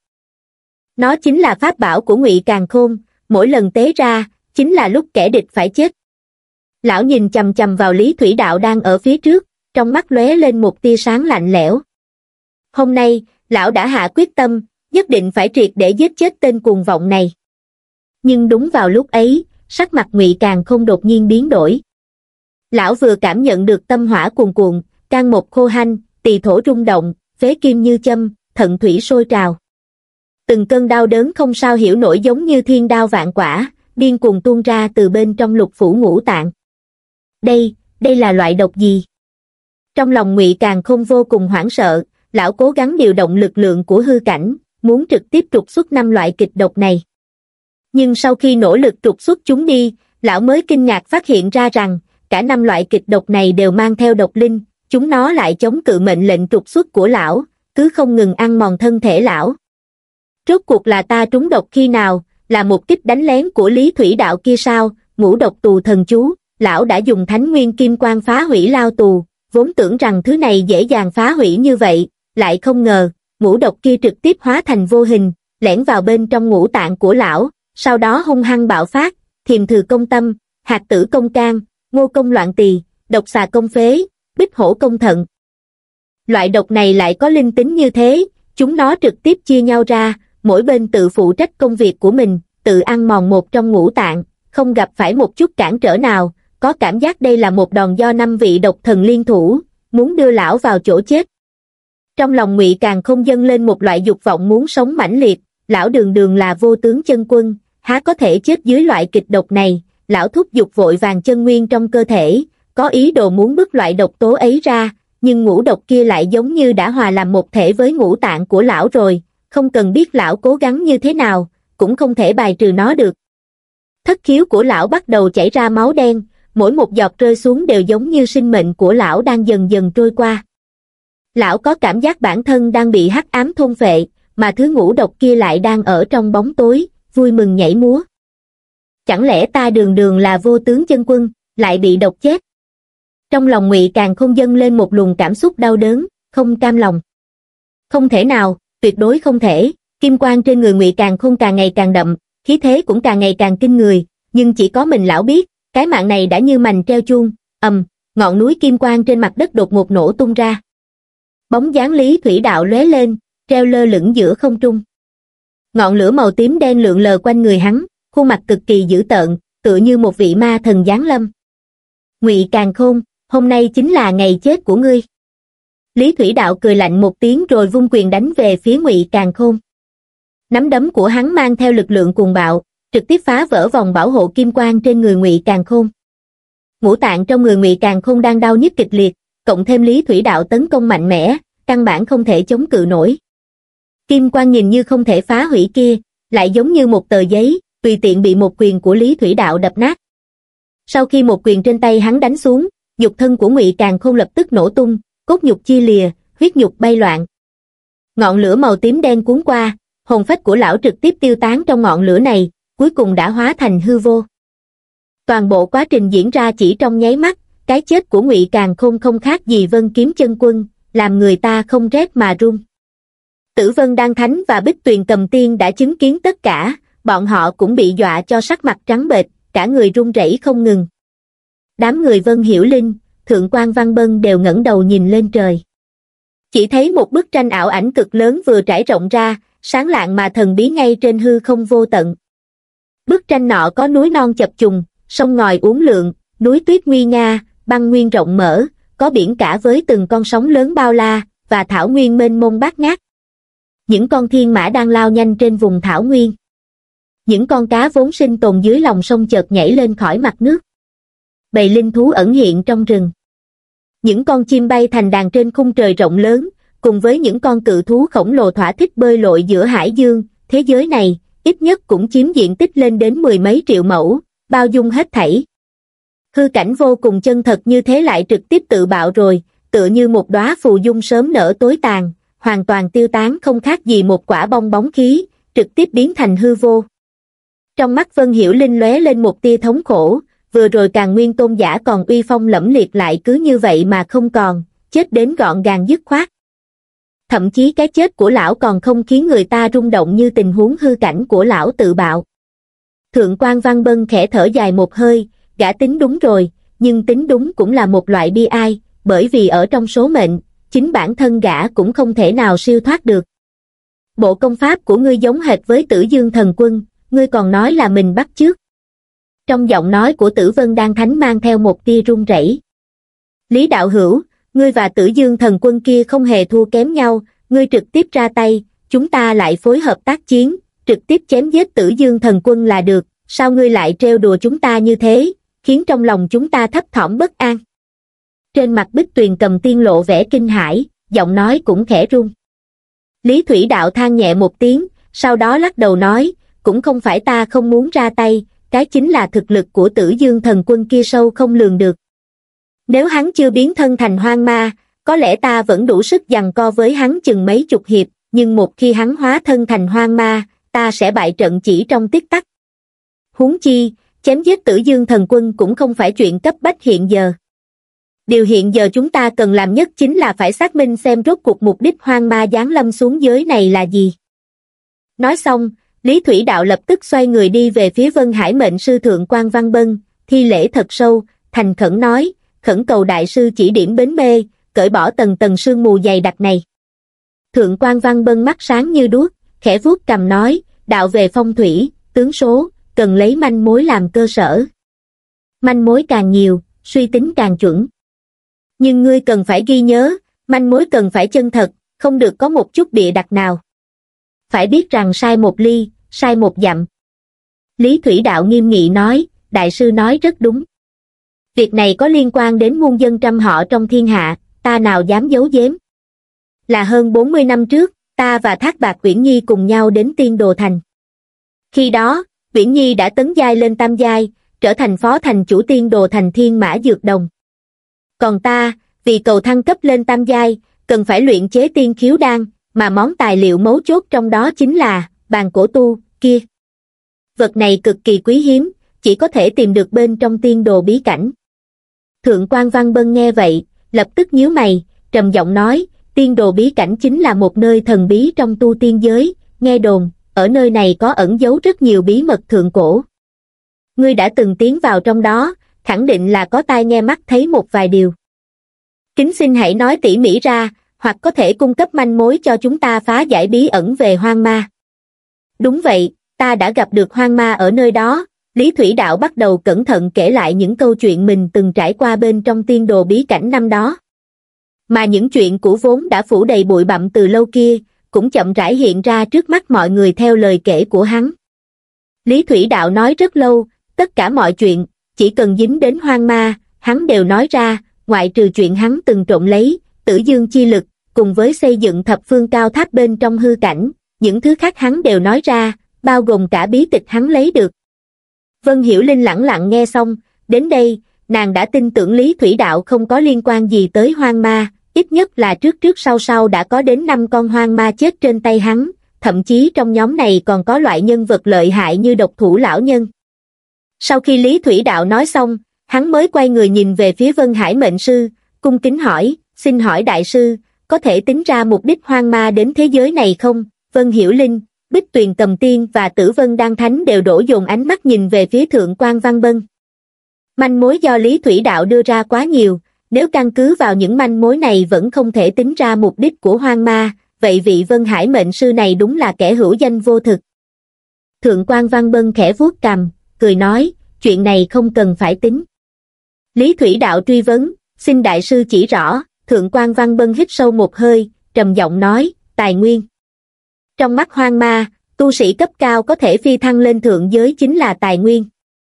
Nó chính là pháp bảo của Ngụy Càn Khôn, mỗi lần tế ra, chính là lúc kẻ địch phải chết. Lão nhìn chằm chằm vào Lý Thủy Đạo đang ở phía trước, trong mắt lóe lên một tia sáng lạnh lẽo. Hôm nay, lão đã hạ quyết tâm, nhất định phải triệt để giết chết tên cuồng vọng này. Nhưng đúng vào lúc ấy, sắc mặt Ngụy Càn Khôn đột nhiên biến đổi. Lão vừa cảm nhận được tâm hỏa cuồn cuộn, can một khô hanh, tỳ thổ rung động, phế kim như châm, thận thủy sôi trào. Từng cơn đau đớn không sao hiểu nổi giống như thiên đao vạn quả, điên cuồng tuôn ra từ bên trong lục phủ ngũ tạng. Đây, đây là loại độc gì? Trong lòng Ngụy Càn Khôn vô cùng hoảng sợ, lão cố gắng điều động lực lượng của hư cảnh, muốn trực tiếp trục xuất năm loại kịch độc này. Nhưng sau khi nỗ lực trục xuất chúng đi, lão mới kinh ngạc phát hiện ra rằng, cả năm loại kịch độc này đều mang theo độc linh, chúng nó lại chống cự mệnh lệnh trục xuất của lão, cứ không ngừng ăn mòn thân thể lão. Rốt cuộc là ta trúng độc khi nào, là một kích đánh lén của Lý Thủy Đạo kia sao? Ngũ độc tù thần chú, lão đã dùng Thánh Nguyên Kim Quang phá hủy lao tù, vốn tưởng rằng thứ này dễ dàng phá hủy như vậy, lại không ngờ, ngũ độc kia trực tiếp hóa thành vô hình, lẻn vào bên trong ngũ tạng của lão, sau đó hung hăng bạo phát, thiềm thừ công tâm, hạt tử công can, ngô công loạn tỳ, độc xà công phế, bích hổ công thận. Loại độc này lại có linh tính như thế, chúng nó trực tiếp chia nhau ra, mỗi bên tự phụ trách công việc của mình, tự ăn mòn một trong ngũ tạng, không gặp phải một chút cản trở nào, có cảm giác đây là một đòn do năm vị độc thần liên thủ, muốn đưa lão vào chỗ chết. Trong lòng Ngụy Càn Khôn dâng lên một loại dục vọng muốn sống mãnh liệt, lão đường đường là vô tướng chân quân, há có thể chết dưới loại kịch độc này, lão thúc giục vội vàng chân nguyên trong cơ thể, có ý đồ muốn bức loại độc tố ấy ra, nhưng ngũ độc kia lại giống như đã hòa làm một thể với ngũ tạng của lão rồi, không cần biết lão cố gắng như thế nào, cũng không thể bài trừ nó được. Thất khiếu của lão bắt đầu chảy ra máu đen, mỗi một giọt rơi xuống đều giống như sinh mệnh của lão đang dần dần trôi qua. Lão có cảm giác bản thân đang bị hắc ám thôn phệ, mà thứ ngũ độc kia lại đang ở trong bóng tối, vui mừng nhảy múa. Chẳng lẽ ta đường đường là vô tướng chân quân, lại bị độc chết? Trong lòng Ngụy Càn Khôn dâng lên một luồng cảm xúc đau đớn, không cam lòng. Không thể nào, tuyệt đối không thể, kim quang trên người Ngụy Càn Khôn càng ngày càng đậm, khí thế cũng càng ngày càng kinh người, nhưng chỉ có mình lão biết, cái mạng này đã như mành treo chuông, ầm, ngọn núi kim quang trên mặt đất đột ngột nổ tung ra. Bóng dáng Lý Thủy Đạo lóe lên, treo lơ lửng giữa không trung. Ngọn lửa màu tím đen lượn lờ quanh người hắn, khuôn mặt cực kỳ dữ tợn, tựa như một vị ma thần giáng lâm. Ngụy Càn Khôn, hôm nay chính là ngày chết của ngươi. Lý Thủy Đạo cười lạnh một tiếng rồi vung quyền đánh về phía Ngụy Càn Khôn. Nắm đấm của hắn mang theo lực lượng cuồng bạo, trực tiếp phá vỡ vòng bảo hộ kim quang trên người Ngụy Càn Khôn. Ngũ tạng trong người Ngụy Càn Khôn đang đau nhức kịch liệt, cộng thêm Lý Thủy Đạo tấn công mạnh mẽ, căn bản không thể chống cự nổi. Kim quang nhìn như không thể phá hủy kia, lại giống như một tờ giấy, tùy tiện bị một quyền của Lý Thủy Đạo đập nát. Sau khi một quyền trên tay hắn đánh xuống, nhục thân của Ngụy Càn Khôn lập tức nổ tung, cốt nhục chia lìa, huyết nhục bay loạn. Ngọn lửa màu tím đen cuốn qua, hồn phách của lão trực tiếp tiêu tán trong ngọn lửa này, cuối cùng đã hóa thành hư vô. Toàn bộ quá trình diễn ra chỉ trong nháy mắt, cái chết của Ngụy Càn Khôn không khác gì Vân Kiếm Chân Quân, làm người ta không rét mà run. Tử Vân Đan Thánh và Bích Tuyền Cầm Tiên đã chứng kiến tất cả, bọn họ cũng bị dọa cho sắc mặt trắng bệch, cả người run rẩy không ngừng. Đám người Vân Hiểu Linh, Thượng quan Văn Bân đều ngẩng đầu nhìn lên trời. Chỉ thấy một bức tranh ảo ảnh cực lớn vừa trải rộng ra, sáng lạng mà thần bí ngay trên hư không vô tận. Bức tranh nọ có núi non chập trùng, sông ngòi uốn lượn, núi tuyết nguy nga, băng nguyên rộng mở, có biển cả với từng con sóng lớn bao la, và thảo nguyên mênh mông bát ngát. Những con thiên mã đang lao nhanh trên vùng thảo nguyên. Những con cá vốn sinh tồn dưới lòng sông chợt nhảy lên khỏi mặt nước. Bầy linh thú ẩn hiện trong rừng. Những con chim bay thành đàn trên khung trời rộng lớn, cùng với những con cự thú khổng lồ thỏa thích bơi lội giữa hải dương, thế giới này, ít nhất cũng chiếm diện tích lên đến mười mấy triệu mẫu, bao dung hết thảy. Hư cảnh vô cùng chân thật như thế lại trực tiếp tự bạo rồi, tựa như một đóa phù dung sớm nở tối tàn, hoàn toàn tiêu tán không khác gì một quả bong bóng khí, trực tiếp biến thành hư vô. Trong mắt Vân Hiểu Linh lóe lên một tia thống khổ, vừa rồi Càn Nguyên Tôn giả còn uy phong lẫm liệt lại cứ như vậy mà không còn, chết đến gọn gàng dứt khoát. Thậm chí cái chết của lão còn không khiến người ta rung động như tình huống hư cảnh của lão tự bạo. Thượng quan Văn Bân khẽ thở dài một hơi, gã tính đúng rồi, nhưng tính đúng cũng là một loại bi ai, bởi vì ở trong số mệnh, chính bản thân gã cũng không thể nào siêu thoát được. Bộ công pháp của ngươi giống hệt với Tử Dương Thần Quân, ngươi còn nói là mình bắt chước. Trong giọng nói của Tử Vân Đan Thánh mang theo một tia run rẩy. Lý đạo hữu, ngươi và Tử Dương Thần Quân kia không hề thua kém nhau, ngươi trực tiếp ra tay, chúng ta lại phối hợp tác chiến, trực tiếp chém giết Tử Dương Thần Quân là được, sao ngươi lại trêu đùa chúng ta như thế, khiến trong lòng chúng ta thấp thỏm bất an. Trên mặt Bích Tuyền Cầm Tiên lộ vẻ kinh hãi, giọng nói cũng khẽ run. Lý Thủy Đạo than nhẹ một tiếng, sau đó lắc đầu nói, cũng không phải ta không muốn ra tay, cái chính là thực lực của Tử Dương Thần Quân kia sâu không lường được. Nếu hắn chưa biến thân thành hoang ma, có lẽ ta vẫn đủ sức giằng co với hắn chừng mấy chục hiệp, nhưng một khi hắn hóa thân thành hoang ma, ta sẽ bại trận chỉ trong tích tắc. Huống chi, chém giết Tử Dương Thần Quân cũng không phải chuyện cấp bách hiện giờ. Điều hiện giờ chúng ta cần làm nhất chính là phải xác minh xem rốt cuộc mục đích hoang ma giáng lâm xuống giới này là gì. Nói xong, Lý Thủy Đạo lập tức xoay người đi về phía Vân Hải mệnh sư Thượng quan Văn Bân, thi lễ thật sâu, thành khẩn nói, khẩn cầu đại sư chỉ điểm bến mê, cởi bỏ tầng tầng sương mù dày đặc này. Thượng quan Văn Bân mắt sáng như đuốc, khẽ vuốt cằm nói, đạo về phong thủy, tướng số, cần lấy manh mối làm cơ sở. Manh mối càng nhiều, suy tính càng chuẩn. Nhưng ngươi cần phải ghi nhớ, manh mối cần phải chân thật, không được có một chút bịa đặt nào. Phải biết rằng sai một ly, sai một dặm. Lý Thủy Đạo nghiêm nghị nói, đại sư nói rất đúng. Việc này có liên quan đến muôn dân trăm họ trong thiên hạ, ta nào dám giấu giếm. Là hơn bốn mươi năm trước, ta và Thác Bạt Uyển Nhi cùng nhau đến Tiên Đồ Thành. Khi đó, Uyển Nhi đã tấn giai lên tam giai, trở thành phó thành chủ Tiên Đồ Thành Thiên Mã Dược Đồng. Còn ta, vì cầu thăng cấp lên tam giai, cần phải luyện chế tiên khiếu đan, mà món tài liệu mấu chốt trong đó chính là bàn cổ tu kia. Vật này cực kỳ quý hiếm, chỉ có thể tìm được bên trong tiên đồ bí cảnh. Thượng quan Văn Bân nghe vậy, lập tức nhíu mày, trầm giọng nói, tiên đồ bí cảnh chính là một nơi thần bí trong tu tiên giới, nghe đồn, ở nơi này có ẩn giấu rất nhiều bí mật thượng cổ. Ngươi đã từng tiến vào trong đó, khẳng định là có tai nghe mắt thấy một vài điều. Kính xin hãy nói tỉ mỉ ra, hoặc có thể cung cấp manh mối cho chúng ta phá giải bí ẩn về hoang ma. Đúng vậy, ta đã gặp được hoang ma ở nơi đó. Lý Thủy Đạo bắt đầu cẩn thận kể lại những câu chuyện mình từng trải qua bên trong tiên đồ bí cảnh năm đó. Mà những chuyện cũ vốn đã phủ đầy bụi bặm từ lâu kia, cũng chậm rãi hiện ra trước mắt mọi người theo lời kể của hắn. Lý Thủy Đạo nói rất lâu, tất cả mọi chuyện, chỉ cần dính đến hoang ma, hắn đều nói ra, ngoại trừ chuyện hắn từng trộm lấy, tử dương chi lực, cùng với xây dựng thập phương cao tháp bên trong hư cảnh, những thứ khác hắn đều nói ra, bao gồm cả bí tịch hắn lấy được. Vân Hiểu Linh lẳng lặng nghe xong, đến đây, nàng đã tin tưởng Lý Thủy Đạo không có liên quan gì tới hoang ma, ít nhất là trước trước sau sau đã có đến năm con hoang ma chết trên tay hắn, thậm chí trong nhóm này còn có loại nhân vật lợi hại như độc thủ lão nhân. Sau khi Lý Thủy Đạo nói xong, hắn mới quay người nhìn về phía Vân Hải Mệnh Sư, cung kính hỏi, xin hỏi đại sư, có thể tính ra mục đích hoang ma đến thế giới này không? Vân Hiểu Linh, Bích Tuyền Cầm Tiên và Tử Vân Đan Thánh đều đổ dồn ánh mắt nhìn về phía Thượng quan Văn Bân. Manh mối do Lý Thủy Đạo đưa ra quá nhiều, nếu căn cứ vào những manh mối này vẫn không thể tính ra mục đích của hoang ma, vậy vị Vân Hải Mệnh Sư này đúng là kẻ hữu danh vô thực. Thượng quan Văn Bân khẽ vuốt cằm, cười nói, chuyện này không cần phải tính. Lý Thủy Đạo truy vấn, xin đại sư chỉ rõ. Thượng quan Văn Bân hít sâu một hơi, trầm giọng nói, tài nguyên. Trong mắt hoang ma, tu sĩ cấp cao có thể phi thăng lên thượng giới chính là tài nguyên.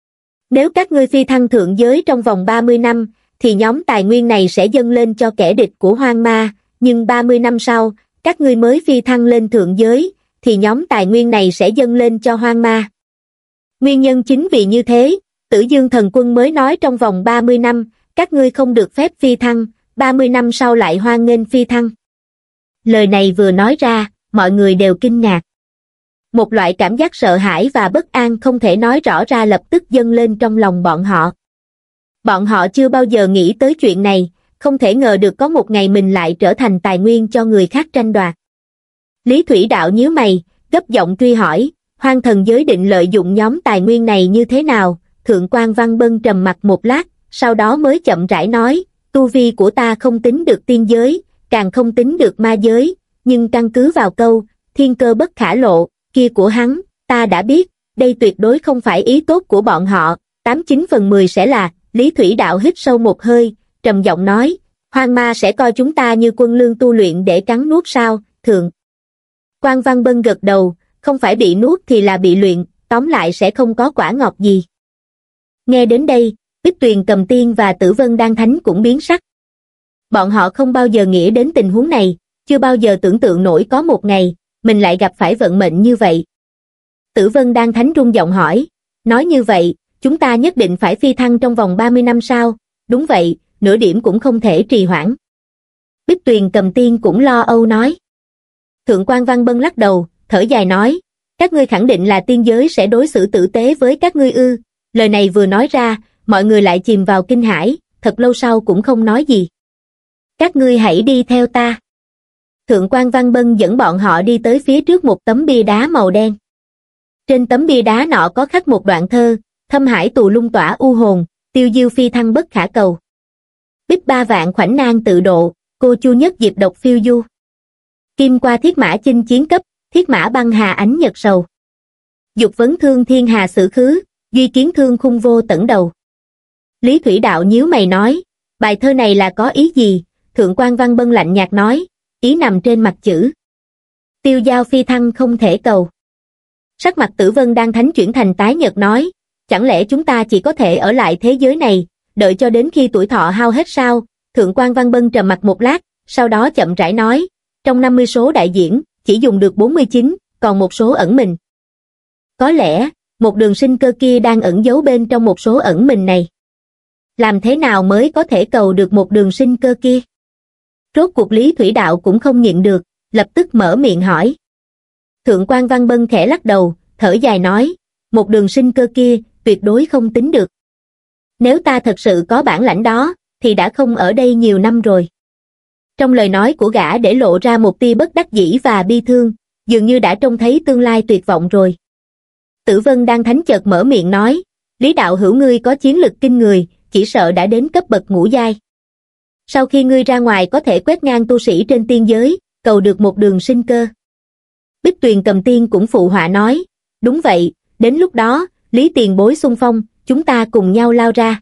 Nếu các ngươi phi thăng thượng giới trong vòng ba mươi năm, thì nhóm tài nguyên này sẽ dâng lên cho kẻ địch của hoang ma, nhưng ba mươi năm sau, các ngươi mới phi thăng lên thượng giới, thì nhóm tài nguyên này sẽ dâng lên cho hoang ma. Nguyên nhân chính vì như thế, Tử Dương Thần Quân mới nói trong vòng ba mươi năm, các ngươi không được phép phi thăng, ba mươi năm sau lại hoan nghênh phi thăng. Lời này vừa nói ra, mọi người đều kinh ngạc. Một loại cảm giác sợ hãi và bất an không thể nói rõ ra lập tức dâng lên trong lòng bọn họ. Bọn họ chưa bao giờ nghĩ tới chuyện này, không thể ngờ được có một ngày mình lại trở thành tài nguyên cho người khác tranh đoạt. Lý Thủy Đạo nhíu mày, gấp giọng truy hỏi, Hoang Thần giới định lợi dụng nhóm tài nguyên này như thế nào? Thượng quan Văn Bân trầm mặc một lát, sau đó mới chậm rãi nói, tu vi của ta không tính được tiên giới, càng không tính được ma giới, nhưng căn cứ vào câu, thiên cơ bất khả lộ, kia của hắn, ta đã biết, đây tuyệt đối không phải ý tốt của bọn họ, tám chín phần mười sẽ là. Lý Thủy Đạo hít sâu một hơi, trầm giọng nói, hoang ma sẽ coi chúng ta như quân lương tu luyện để cắn nuốt sao? Thượng quan Văn Bân gật đầu, không phải bị nuốt thì là bị luyện, tóm lại sẽ không có quả ngọt gì. Nghe đến đây, Bích Tuyền Cầm Tiên và Tử Vân Đan Thánh cũng biến sắc. Bọn họ không bao giờ nghĩ đến tình huống này, chưa bao giờ tưởng tượng nổi có một ngày, mình lại gặp phải vận mệnh như vậy. Tử Vân Đan Thánh rung giọng hỏi, nói như vậy, chúng ta nhất định phải phi thăng trong vòng ba mươi năm sao? Đúng vậy, nửa điểm cũng không thể trì hoãn. Bích Tuyền Cầm Tiên cũng lo âu nói. Thượng quan Văn Bân lắc đầu, thở dài nói, các ngươi khẳng định là tiên giới sẽ đối xử tử tế với các ngươi ư? Lời này vừa nói ra, mọi người lại chìm vào kinh hãi, thật lâu sau cũng không nói gì. Các ngươi hãy đi theo ta. Thượng quan Văn Bân dẫn bọn họ đi tới phía trước một tấm bia đá màu đen. Trên tấm bia đá nọ có khắc một đoạn thơ, thâm hải tù lung tỏa u hồn, tiêu diêu phi thăng bất khả cầu. Bích ba vạn khoảnh nang tự độ, cô chu nhất diệp độc phiêu du. Kim qua thiết mã chinh chiến cấp, thiết mã băng hà ánh nhật sầu. Dục vấn thương thiên hà sử khứ, duy kiến thương khung vô tẩn đầu. Lý Thủy Đạo nhíu mày nói, bài thơ này là có ý gì? Thượng quan Văn Bân lạnh nhạt nói, ý nằm trên mặt chữ. Tiêu giao phi thăng không thể cầu. Sắc mặt Tử Vân đang thánh chuyển thành tái nhợt nói, chẳng lẽ chúng ta chỉ có thể ở lại thế giới này, đợi cho đến khi tuổi thọ hao hết sao? Thượng quan Văn Bân trầm mặt một lát, sau đó chậm rãi nói, trong năm mươi số đại diễn, chỉ dùng được bốn mươi chín, còn một số ẩn mình. Có lẽ, một đường sinh cơ kia đang ẩn giấu bên trong một số ẩn mình này. Làm thế nào mới có thể cầu được một đường sinh cơ kia? Rốt cuộc Lý Thủy Đạo cũng không nhịn được, lập tức mở miệng hỏi. Thượng quan Văn Bân khẽ lắc đầu, thở dài nói, một đường sinh cơ kia, tuyệt đối không tính được. Nếu ta thật sự có bản lãnh đó, thì đã không ở đây nhiều năm rồi. Trong lời nói của gã để lộ ra một tia bất đắc dĩ và bi thương, dường như đã trông thấy tương lai tuyệt vọng rồi. Tử Vân đang thánh chợt mở miệng nói, Lý đạo hữu ngươi có chiến lực kinh người, chỉ sợ đã đến cấp bậc ngũ giai. Sau khi ngươi ra ngoài có thể quét ngang tu sĩ trên tiên giới, cầu được một đường sinh cơ. Bích Tuyền Cầm Tiên cũng phụ họa nói, đúng vậy, đến lúc đó, Lý tiền bối xung phong, chúng ta cùng nhau lao ra.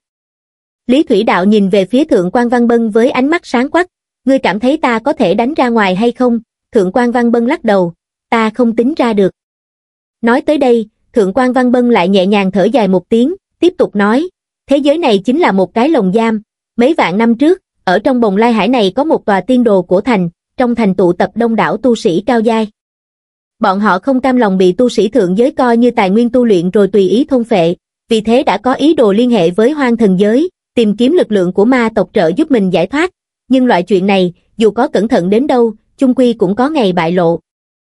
Lý Thủy Đạo nhìn về phía Thượng quan Văn Bân với ánh mắt sáng quắc, ngươi cảm thấy ta có thể đánh ra ngoài hay không? Thượng quan Văn Bân lắc đầu, ta không tính ra được. Nói tới đây, Thượng quan Văn Bân lại nhẹ nhàng thở dài một tiếng, tiếp tục nói, thế giới này chính là một cái lồng giam, mấy vạn năm trước, ở trong bồng lai hải này có một tòa tiên đồ của thành, trong thành tụ tập đông đảo tu sĩ cao giai. Bọn họ không cam lòng bị tu sĩ thượng giới coi như tài nguyên tu luyện rồi tùy ý thôn phệ, vì thế đã có ý đồ liên hệ với hoang thần giới, tìm kiếm lực lượng của ma tộc trợ giúp mình giải thoát, nhưng loại chuyện này, dù có cẩn thận đến đâu, chung quy cũng có ngày bại lộ.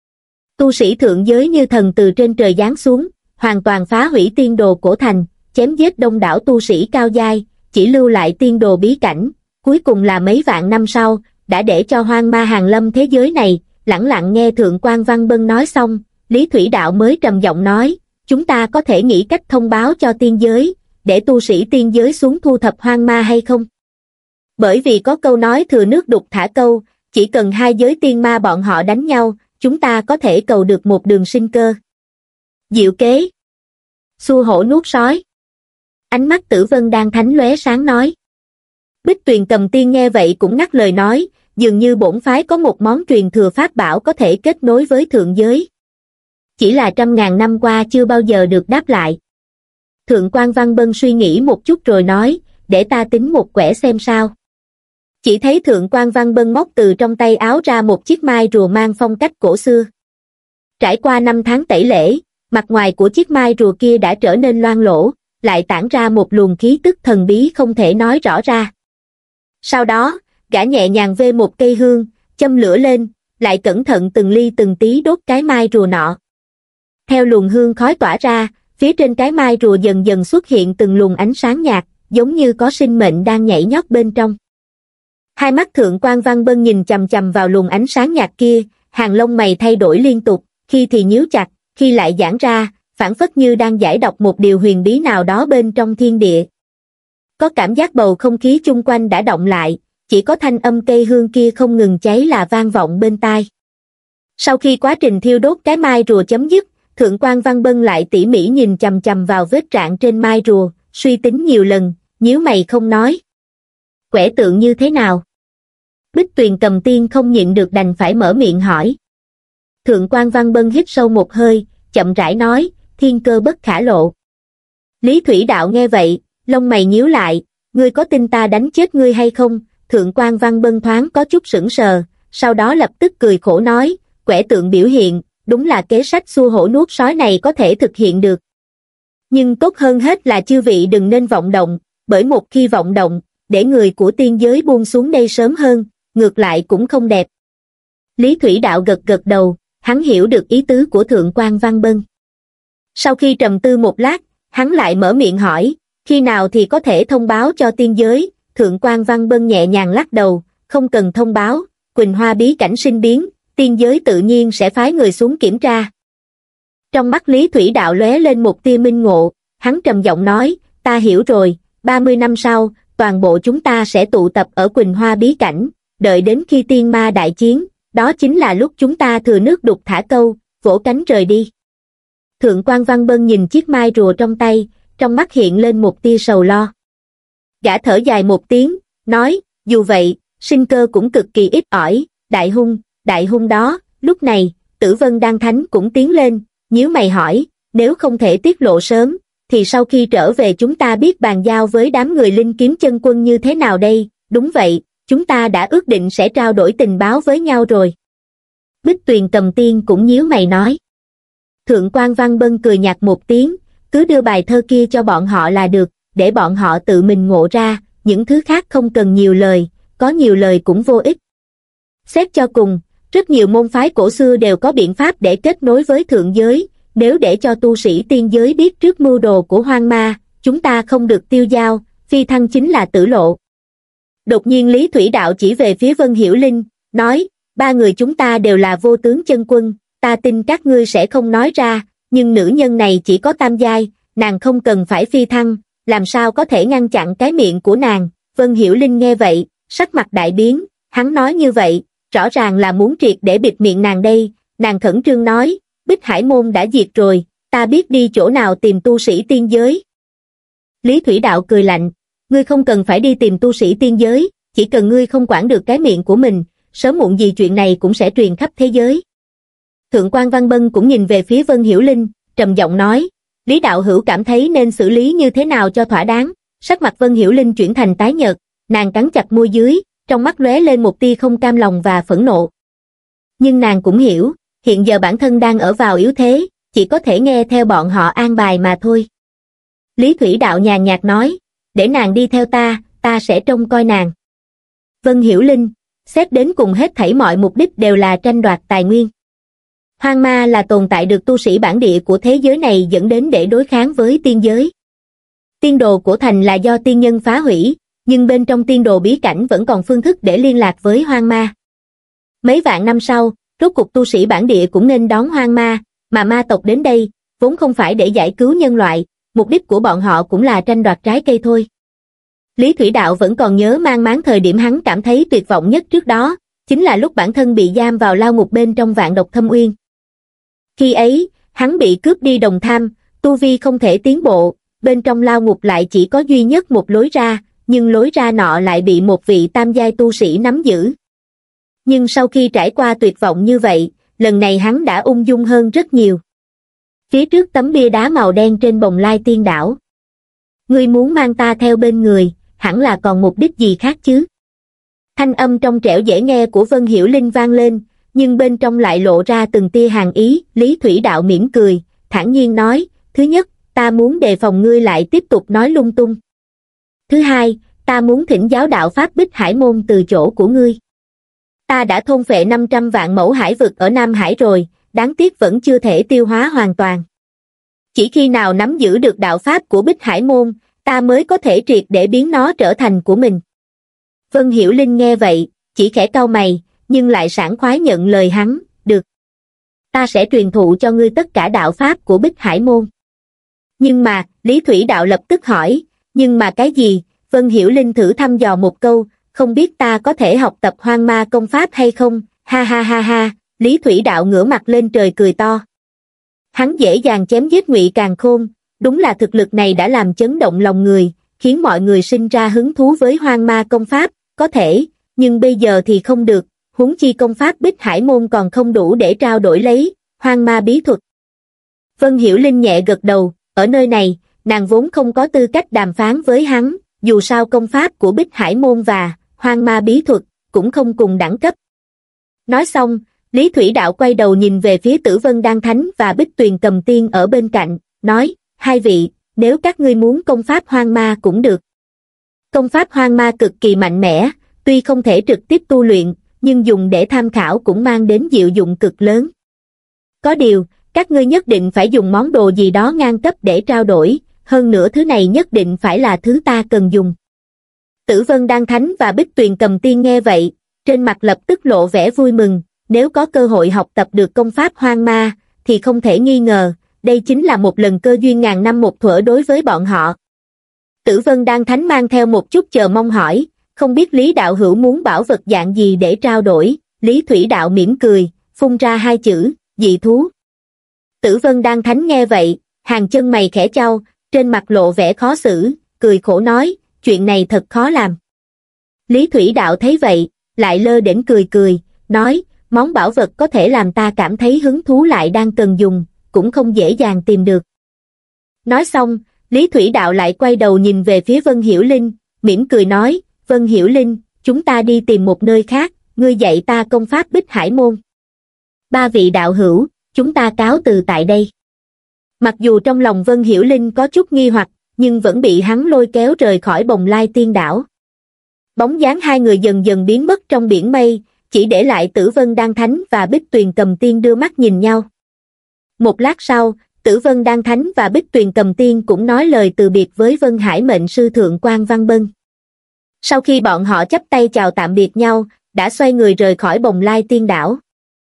Tu sĩ thượng giới như thần từ trên trời giáng xuống, hoàn toàn phá hủy tiên đồ cổ thành, chém giết đông đảo tu sĩ cao giai, chỉ lưu lại tiên đồ bí cảnh, cuối cùng là mấy vạn năm sau, đã để cho hoang ma hàng lâm thế giới này. Lẳng lặng nghe Thượng quan Văn Bân nói xong, Lý Thủy Đạo mới trầm giọng nói, chúng ta có thể nghĩ cách thông báo cho tiên giới, để tu sĩ tiên giới xuống thu thập hoang ma hay không? Bởi vì có câu nói thừa nước đục thả câu, chỉ cần hai giới tiên ma bọn họ đánh nhau, chúng ta có thể cầu được một đường sinh cơ. Diệu kế. Xua hổ nuốt sói. Ánh mắt Tử Vân đang thánh lóe sáng nói. Bích Tuyền Cầm Tiên nghe vậy cũng ngắt lời nói, dường như bổn phái có một món truyền thừa pháp bảo có thể kết nối với thượng giới. Chỉ là trăm ngàn năm qua chưa bao giờ được đáp lại. Thượng quan Văn Bân suy nghĩ một chút rồi nói, để ta tính một quẻ xem sao. Chỉ thấy Thượng quan Văn Bân móc từ trong tay áo ra một chiếc mai rùa mang phong cách cổ xưa. Trải qua năm tháng tẩy lễ, mặt ngoài của chiếc mai rùa kia đã trở nên loang lổ, lại tản ra một luồng khí tức thần bí không thể nói rõ ra. Sau đó, gã nhẹ nhàng vê một cây hương, châm lửa lên, lại cẩn thận từng ly từng tí đốt cái mai rùa nọ. Theo luồng hương khói tỏa ra, phía trên cái mai rùa dần dần xuất hiện từng luồng ánh sáng nhạt, giống như có sinh mệnh đang nhảy nhót bên trong. Hai mắt Thượng quan Văn Bân nhìn chằm chằm vào luồng ánh sáng nhạt kia, hàng lông mày thay đổi liên tục, khi thì nhíu chặt, khi lại giãn ra, phảng phất như đang giải đọc một điều huyền bí nào đó bên trong thiên địa. Có cảm giác bầu không khí chung quanh đã động lại, chỉ có thanh âm cây hương kia không ngừng cháy là vang vọng bên tai. Sau khi quá trình thiêu đốt cái mai rùa chấm dứt, Thượng quan Văn Bân lại tỉ mỉ nhìn chằm chằm vào vết rạn trên mai rùa, suy tính nhiều lần, nhíu mày không nói. Quẻ tượng như thế nào? Bích Tuyền Cầm Tiên không nhịn được đành phải mở miệng hỏi. Thượng quan Văn Bân hít sâu một hơi, chậm rãi nói, thiên cơ bất khả lộ. Lý Thủy Đạo nghe vậy, lông mày nhíu lại, ngươi có tin ta đánh chết ngươi hay không? Thượng quan Văn Bân thoáng có chút sững sờ, sau đó lập tức cười khổ nói, quẻ tượng biểu hiện, đúng là kế sách xua hổ nuốt sói này có thể thực hiện được. Nhưng tốt hơn hết là chư vị đừng nên vọng động, bởi một khi vọng động, để người của tiên giới buông xuống đây sớm hơn, ngược lại cũng không đẹp. Lý Thủy Đạo gật gật đầu, hắn hiểu được ý tứ của Thượng quan Văn Bân. Sau khi trầm tư một lát, hắn lại mở miệng hỏi, khi nào thì có thể thông báo cho tiên giới? Thượng quan Văn Bân nhẹ nhàng lắc đầu, không cần thông báo, Quỳnh Hoa bí cảnh sinh biến, tiên giới tự nhiên sẽ phái người xuống kiểm tra. Trong mắt Lý Thủy Đạo lóe lên một tia minh ngộ, hắn trầm giọng nói, ta hiểu rồi, ba mươi năm sau, toàn bộ chúng ta sẽ tụ tập ở Quỳnh Hoa bí cảnh, đợi đến khi tiên ma đại chiến, đó chính là lúc chúng ta thừa nước đục thả câu, vỗ cánh rời đi. Thượng quan Văn Bân nhìn chiếc mai rùa trong tay, trong mắt hiện lên một tia sầu lo. Gã thở dài một tiếng, nói, dù vậy, sinh cơ cũng cực kỳ ít ỏi, đại hung, đại hung đó. Lúc này, Tử Vân Đan Thánh cũng tiến lên, nhíu mày hỏi, nếu không thể tiết lộ sớm, thì sau khi trở về chúng ta biết bàn giao với đám người Linh Kiếm Chân Quân như thế nào đây? Đúng vậy, chúng ta đã ước định sẽ trao đổi tình báo với nhau rồi. Bích Tuyền Cầm Tiên cũng nhíu mày nói. Thượng quan Văn Bân cười nhạt một tiếng, cứ đưa bài thơ kia cho bọn họ là được, để bọn họ tự mình ngộ ra, những thứ khác không cần nhiều lời, có nhiều lời cũng vô ích. Xét cho cùng, rất nhiều môn phái cổ xưa đều có biện pháp để kết nối với thượng giới, nếu để cho tu sĩ tiên giới biết trước mưu đồ của Hoang Ma, chúng ta không được tiêu dao, phi thăng chính là tử lộ. Đột nhiên Lý Thủy Đạo chỉ về phía Vân Hiểu Linh, nói, ba người chúng ta đều là vô tướng chân quân, ta tin các ngươi sẽ không nói ra, nhưng nữ nhân này chỉ có tam giai, nàng không cần phải phi thăng, làm sao có thể ngăn chặn cái miệng của nàng. Vân Hiểu Linh nghe vậy, sắc mặt đại biến, hắn nói như vậy, rõ ràng là muốn triệt để bịt miệng nàng đây. Nàng khẩn trương nói, Bích Hải Môn đã diệt rồi, ta biết đi chỗ nào tìm tu sĩ tiên giới. Lý Thủy Đạo cười lạnh, ngươi không cần phải đi tìm tu sĩ tiên giới, chỉ cần ngươi không quản được cái miệng của mình, sớm muộn gì chuyện này cũng sẽ truyền khắp thế giới. Thượng quan Văn Bân cũng nhìn về phía Vân Hiểu Linh, trầm giọng nói, Lý đạo hữu cảm thấy nên xử lý như thế nào cho thỏa đáng. Sắc mặt Vân Hiểu Linh chuyển thành tái nhợt, nàng cắn chặt môi dưới, trong mắt lóe lên một tia không cam lòng và phẫn nộ. Nhưng nàng cũng hiểu, hiện giờ bản thân đang ở vào yếu thế, chỉ có thể nghe theo bọn họ an bài mà thôi. Lý Thủy Đạo nhàn nhạt nói, để nàng đi theo ta, ta sẽ trông coi nàng. Vân Hiểu Linh, xét đến cùng hết thảy mọi mục đích đều là tranh đoạt tài nguyên. Hoang Ma là tồn tại được tu sĩ bản địa của thế giới này dẫn đến để đối kháng với tiên giới. Tiên đồ của thành là do tiên nhân phá hủy, nhưng bên trong tiên đồ bí cảnh vẫn còn phương thức để liên lạc với Hoang Ma. Mấy vạn năm sau, rốt cục tu sĩ bản địa cũng nên đón Hoang Ma, mà ma tộc đến đây, vốn không phải để giải cứu nhân loại, mục đích của bọn họ cũng là tranh đoạt trái cây thôi. Lý Thủy Đạo vẫn còn nhớ mang máng thời điểm hắn cảm thấy tuyệt vọng nhất trước đó, chính là lúc bản thân bị giam vào lao ngục bên trong Vạn Độc Thâm Uyên. Khi ấy, hắn bị cướp đi đồng tham, tu vi không thể tiến bộ, bên trong lao ngục lại chỉ có duy nhất một lối ra, nhưng lối ra nọ lại bị một vị tam giai tu sĩ nắm giữ. Nhưng sau khi trải qua tuyệt vọng như vậy, lần này hắn đã ung dung hơn rất nhiều. Phía trước tấm bia đá màu đen trên bồng lai tiên đảo. Ngươi muốn mang ta theo bên người, hẳn là còn mục đích gì khác chứ? Thanh âm trong trẻo dễ nghe của Vân Hiểu Linh vang lên, nhưng bên trong lại lộ ra từng tia hàn ý. Lý Thủy Đạo mỉm cười, thản nhiên nói, thứ nhất, ta muốn đề phòng ngươi lại tiếp tục nói lung tung. Thứ hai, ta muốn thỉnh giáo đạo pháp Bích Hải Môn từ chỗ của ngươi. Ta đã thôn phệ năm trăm vạn mẫu hải vực ở Nam Hải rồi, đáng tiếc vẫn chưa thể tiêu hóa hoàn toàn. Chỉ khi nào nắm giữ được đạo pháp của Bích Hải Môn, ta mới có thể triệt để biến nó trở thành của mình. Vân Hiểu Linh nghe vậy, chỉ khẽ cau mày, nhưng lại sảng khoái nhận lời hắn, được. Ta sẽ truyền thụ cho ngươi tất cả đạo pháp của Bích Hải Môn. Nhưng mà, Lý Thủy Đạo lập tức hỏi, nhưng mà cái gì? Vân Hiểu Linh thử thăm dò một câu, không biết ta có thể học tập Hoang Ma công pháp hay không? Ha ha ha ha, Lý Thủy Đạo ngửa mặt lên trời cười to. Hắn dễ dàng chém giết Ngụy Càn Khôn, đúng là thực lực này đã làm chấn động lòng người, khiến mọi người sinh ra hứng thú với Hoang Ma công pháp, có thể, nhưng bây giờ thì không được, huống chi công pháp Bích Hải Môn còn không đủ để trao đổi lấy Hoang Ma bí thuật. Vân Hiểu Linh nhẹ gật đầu, ở nơi này, nàng vốn không có tư cách đàm phán với hắn, dù sao công pháp của Bích Hải Môn và Hoang Ma bí thuật cũng không cùng đẳng cấp. Nói xong, Lý Thủy Đạo quay đầu nhìn về phía Tử Vân Đan Thánh và Bích Tuyền Cầm Tiên ở bên cạnh, nói, hai vị, nếu các ngươi muốn công pháp Hoang Ma cũng được. Công pháp Hoang Ma cực kỳ mạnh mẽ, tuy không thể trực tiếp tu luyện, nhưng dùng để tham khảo cũng mang đến diệu dụng cực lớn. Có điều, các ngươi nhất định phải dùng món đồ gì đó ngang cấp để trao đổi, hơn nữa thứ này nhất định phải là thứ ta cần dùng. Tử Vân Đan Thánh và Bích Tuyền Cầm Tiên nghe vậy, trên mặt lập tức lộ vẻ vui mừng, nếu có cơ hội học tập được công pháp Hoang Ma, thì không thể nghi ngờ, đây chính là một lần cơ duyên ngàn năm một thuở đối với bọn họ. Tử Vân Đan Thánh mang theo một chút chờ mong hỏi, không biết Lý đạo hữu muốn bảo vật dạng gì để trao đổi. Lý Thủy Đạo mỉm cười, phun ra hai chữ, dị thú. Tử Vân Đan Thánh nghe vậy, hàng chân mày khẽ chau, trên mặt lộ vẻ khó xử, cười khổ nói, chuyện này thật khó làm. Lý Thủy Đạo thấy vậy, lại lơ đễnh cười cười, nói, món bảo vật có thể làm ta cảm thấy hứng thú lại đang cần dùng, cũng không dễ dàng tìm được. Nói xong, Lý Thủy Đạo lại quay đầu nhìn về phía Vân Hiểu Linh, mỉm cười nói, Vân Hiểu Linh, chúng ta đi tìm một nơi khác, ngươi dạy ta công pháp Bích Hải Môn. Ba vị đạo hữu, chúng ta cáo từ tại đây. Mặc dù trong lòng Vân Hiểu Linh có chút nghi hoặc, nhưng vẫn bị hắn lôi kéo rời khỏi Bồng Lai Tiên Đảo. Bóng dáng hai người dần dần biến mất trong biển mây, chỉ để lại Tử Vân Đan Thánh và Bích Tuyền Cầm Tiên đưa mắt nhìn nhau. Một lát sau, Tử Vân Đan Thánh và Bích Tuyền Cầm Tiên cũng nói lời từ biệt với Vân Hải Mệnh Sư Thượng Quan Văn Bân. Sau khi bọn họ chắp tay chào tạm biệt nhau, đã xoay người rời khỏi Bồng Lai Tiên Đảo.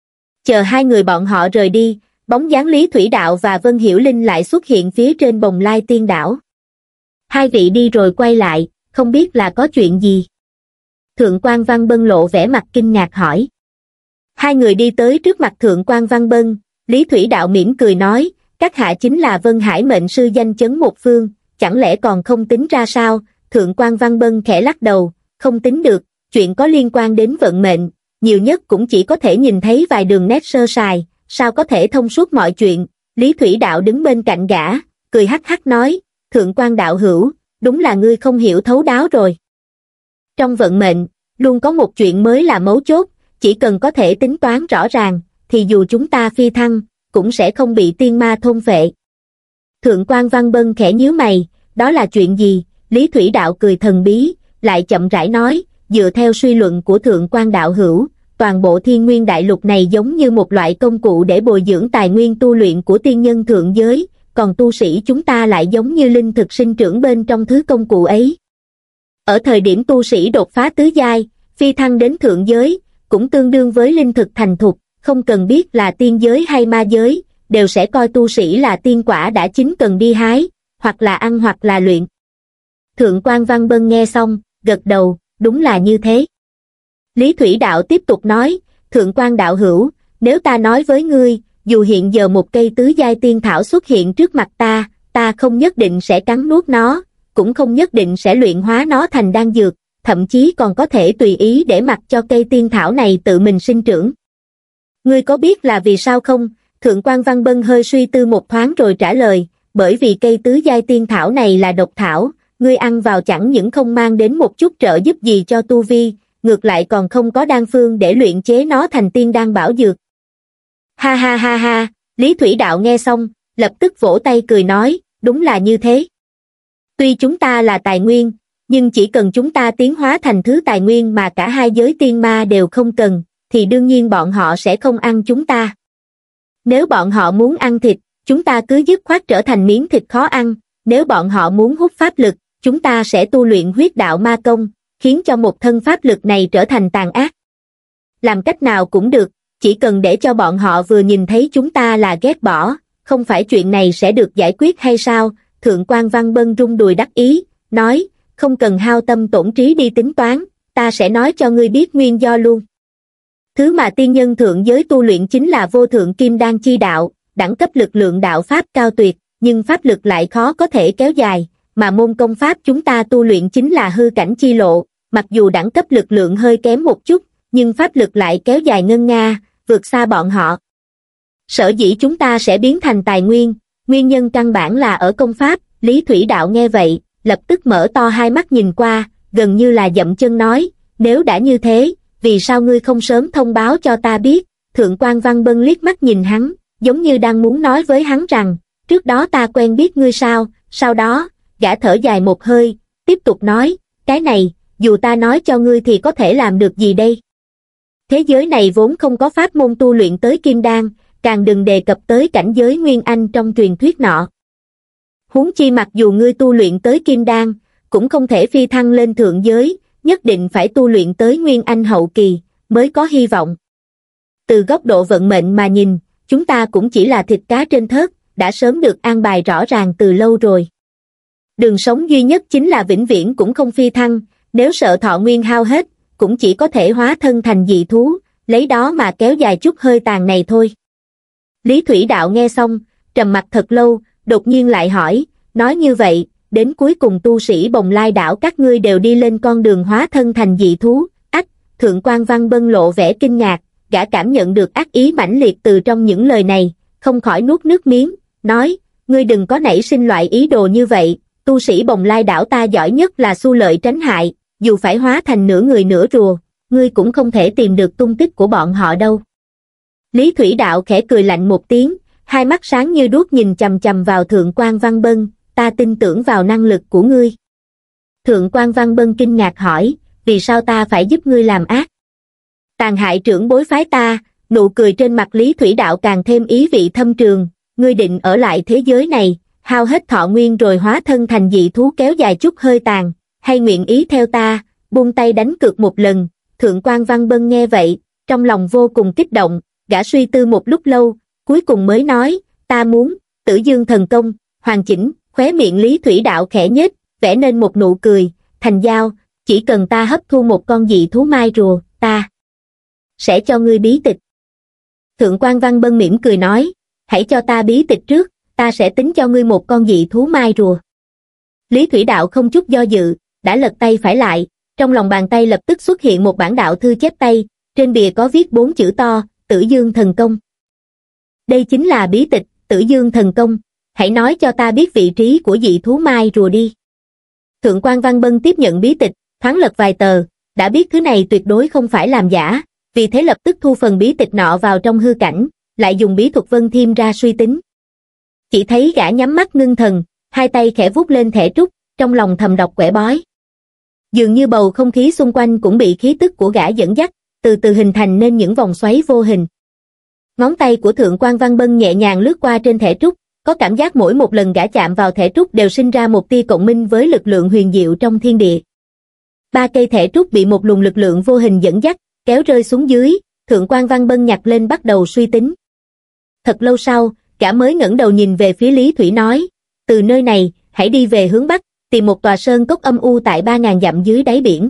Chờ hai người bọn họ rời đi, bóng dáng Lý Thủy Đạo và Vân Hiểu Linh lại xuất hiện phía trên Bồng Lai Tiên Đảo. Hai vị đi rồi quay lại, không biết là có chuyện gì? Thượng quan Văn Bân lộ vẻ mặt kinh ngạc hỏi. Hai người đi tới trước mặt Thượng quan Văn Bân, Lý Thủy Đạo mỉm cười nói, các hạ chính là Vân Hải Mệnh Sư danh chấn một phương, chẳng lẽ còn không tính ra sao? Thượng quan Văn Bân khẽ lắc đầu, không tính được, chuyện có liên quan đến vận mệnh, nhiều nhất cũng chỉ có thể nhìn thấy vài đường nét sơ sài, sao có thể thông suốt mọi chuyện? Lý Thủy Đạo đứng bên cạnh gã, cười hắc hắc nói, Thượng quan đạo hữu, đúng là ngươi không hiểu thấu đáo rồi. Trong vận mệnh, luôn có một chuyện mới là mấu chốt, chỉ cần có thể tính toán rõ ràng, thì dù chúng ta phi thăng, cũng sẽ không bị tiên ma thôn phệ. Thượng quan Văn Bân khẽ nhíu mày, đó là chuyện gì? Lý Thủy Đạo cười thần bí, lại chậm rãi nói, dựa theo suy luận của Thượng quan đạo hữu, toàn bộ thiên nguyên đại lục này giống như một loại công cụ để bồi dưỡng tài nguyên tu luyện của tiên nhân thượng giới, còn tu sĩ chúng ta lại giống như linh thực sinh trưởng bên trong thứ công cụ ấy. Ở thời điểm tu sĩ đột phá tứ giai, phi thăng đến thượng giới, cũng tương đương với linh thực thành thục, không cần biết là tiên giới hay ma giới, đều sẽ coi tu sĩ là tiên quả đã chín cần đi hái, hoặc là ăn hoặc là luyện. Thượng quan Văn Bân nghe xong, gật đầu, đúng là như thế. Lý Thủy Đạo tiếp tục nói, Thượng quan đạo hữu, nếu ta nói với ngươi, dù hiện giờ một cây tứ giai tiên thảo xuất hiện trước mặt ta, ta không nhất định sẽ cắn nuốt nó, cũng không nhất định sẽ luyện hóa nó thành đan dược, thậm chí còn có thể tùy ý để mặc cho cây tiên thảo này tự mình sinh trưởng. Ngươi có biết là vì sao không? Thượng quan Văn Bân hơi suy tư một thoáng rồi trả lời, bởi vì cây tứ giai tiên thảo này là độc thảo, ngươi ăn vào chẳng những không mang đến một chút trợ giúp gì cho tu vi, ngược lại còn không có đan phương để luyện chế nó thành tiên đan bảo dược. Ha ha ha ha, Lý Thủy Đạo nghe xong, lập tức vỗ tay cười nói, đúng là như thế. Tuy chúng ta là tài nguyên, nhưng chỉ cần chúng ta tiến hóa thành thứ tài nguyên mà cả hai giới tiên ma đều không cần, thì đương nhiên bọn họ sẽ không ăn chúng ta. Nếu bọn họ muốn ăn thịt, chúng ta cứ dứt khoát trở thành miếng thịt khó ăn, nếu bọn họ muốn hút pháp lực, chúng ta sẽ tu luyện huyết đạo ma công, khiến cho một thân pháp lực này trở thành tàn ác. Làm cách nào cũng được, chỉ cần để cho bọn họ vừa nhìn thấy chúng ta là ghét bỏ, không phải chuyện này sẽ được giải quyết hay sao? Thượng quan Văn Bân rung đùi đắc ý, nói, không cần hao tâm tổn trí đi tính toán, ta sẽ nói cho ngươi biết nguyên do luôn. Thứ mà tiên nhân thượng giới tu luyện chính là vô thượng kim đan chi đạo, đẳng cấp lực lượng đạo pháp cao tuyệt, nhưng pháp lực lại khó có thể kéo dài, mà môn công pháp chúng ta tu luyện chính là hư cảnh chi lộ, mặc dù đẳng cấp lực lượng hơi kém một chút, nhưng pháp lực lại kéo dài ngân nga, vượt xa bọn họ. Sở dĩ chúng ta sẽ biến thành tài nguyên, nguyên nhân căn bản là ở công pháp. Lý Thủy Đạo nghe vậy, lập tức mở to hai mắt nhìn qua, gần như là dậm chân nói, nếu đã như thế, vì sao ngươi không sớm thông báo cho ta biết? Thượng quan Văn Bân liếc mắt nhìn hắn, giống như đang muốn nói với hắn rằng, trước đó ta quen biết ngươi sao? Sau đó, gã thở dài một hơi, tiếp tục nói, cái này, dù ta nói cho ngươi thì có thể làm được gì đây? Thế giới này vốn không có pháp môn tu luyện tới kim đan, càng đừng đề cập tới cảnh giới nguyên anh trong truyền thuyết nọ. Huống chi mặc dù ngươi tu luyện tới kim đan, cũng không thể phi thăng lên thượng giới, nhất định phải tu luyện tới nguyên anh hậu kỳ, mới có hy vọng. Từ góc độ vận mệnh mà nhìn, chúng ta cũng chỉ là thịt cá trên thớt, đã sớm được an bài rõ ràng từ lâu rồi. Đường sống duy nhất chính là vĩnh viễn cũng không phi thăng, nếu sợ thọ nguyên hao hết, cũng chỉ có thể hóa thân thành dị thú, lấy đó mà kéo dài chút hơi tàn này thôi. Lý Thủy Đạo nghe xong, trầm mặt thật lâu, đột nhiên lại hỏi, nói như vậy, đến cuối cùng tu sĩ Bồng Lai đảo các ngươi đều đi lên con đường hóa thân thành dị thú. Ách, Thượng quan Văn Bân lộ vẻ kinh ngạc, gã cảm nhận được ác ý mãnh liệt từ trong những lời này, không khỏi nuốt nước miếng, nói, ngươi đừng có nảy sinh loại ý đồ như vậy, tu sĩ Bồng Lai đảo ta giỏi nhất là xu lợi tránh hại, dù phải hóa thành nửa người nửa rùa, ngươi cũng không thể tìm được tung tích của bọn họ đâu. Lý Thủy Đạo khẽ cười lạnh một tiếng, hai mắt sáng như đuốc nhìn chằm chằm vào Thượng quan Văn Bân, ta tin tưởng vào năng lực của ngươi. Thượng quan Văn Bân kinh ngạc hỏi, vì sao ta phải giúp ngươi làm ác? Tàn hại trưởng bối phái ta, nụ cười trên mặt Lý Thủy Đạo càng thêm ý vị thâm trường, ngươi định ở lại thế giới này, hao hết thọ nguyên rồi hóa thân thành dị thú kéo dài chút hơi tàn, hay nguyện ý theo ta, buông tay đánh cược một lần. Thượng quan Văn Bân nghe vậy, trong lòng vô cùng kích động, gã suy tư một lúc lâu, cuối cùng mới nói, ta muốn, Tử Dương thần công, hoàn chỉnh. Khóe miệng Lý Thủy Đạo khẽ nhếch, vẽ nên một nụ cười, thành giao, chỉ cần ta hấp thu một con dị thú mai rùa, ta sẽ cho ngươi bí tịch. Thượng quan Văn Bân mỉm cười nói, hãy cho ta bí tịch trước, ta sẽ tính cho ngươi một con dị thú mai rùa. Lý Thủy Đạo không chút do dự, đã lật tay phải lại, trong lòng bàn tay lập tức xuất hiện một bản đạo thư chép tay, trên bìa có viết bốn chữ to, Tử Dương thần công. Đây chính là bí tịch, Tử Dương thần công. Hãy nói cho ta biết vị trí của dị thú mai rùa đi. Thượng quan Văn Bân tiếp nhận bí tịch, thoáng lật vài tờ, đã biết thứ này tuyệt đối không phải làm giả, vì thế lập tức thu phần bí tịch nọ vào trong hư cảnh, lại dùng bí thuật vân thiêm ra suy tính. Chỉ thấy gã nhắm mắt ngưng thần, hai tay khẽ vuốt lên thẻ trúc, trong lòng thầm đọc quẻ bói. Dường như bầu không khí xung quanh cũng bị khí tức của gã dẫn dắt, từ từ hình thành nên những vòng xoáy vô hình. Ngón tay của Thượng quan Văn Bân nhẹ nhàng lướt qua trên thẻ trúc, có cảm giác mỗi một lần gã chạm vào thẻ trúc đều sinh ra một tia cộng minh với lực lượng huyền diệu trong thiên địa. Ba cây thẻ trúc bị một luồng lực lượng vô hình dẫn dắt, kéo rơi xuống dưới, Thượng quan Văn Bân nhặt lên bắt đầu suy tính. Thật lâu sau, gã mới ngẩng đầu nhìn về phía Lý Thủy nói, từ nơi này, hãy đi về hướng bắc, tìm một tòa sơn cốc âm u tại ba ngàn dặm dưới đáy biển.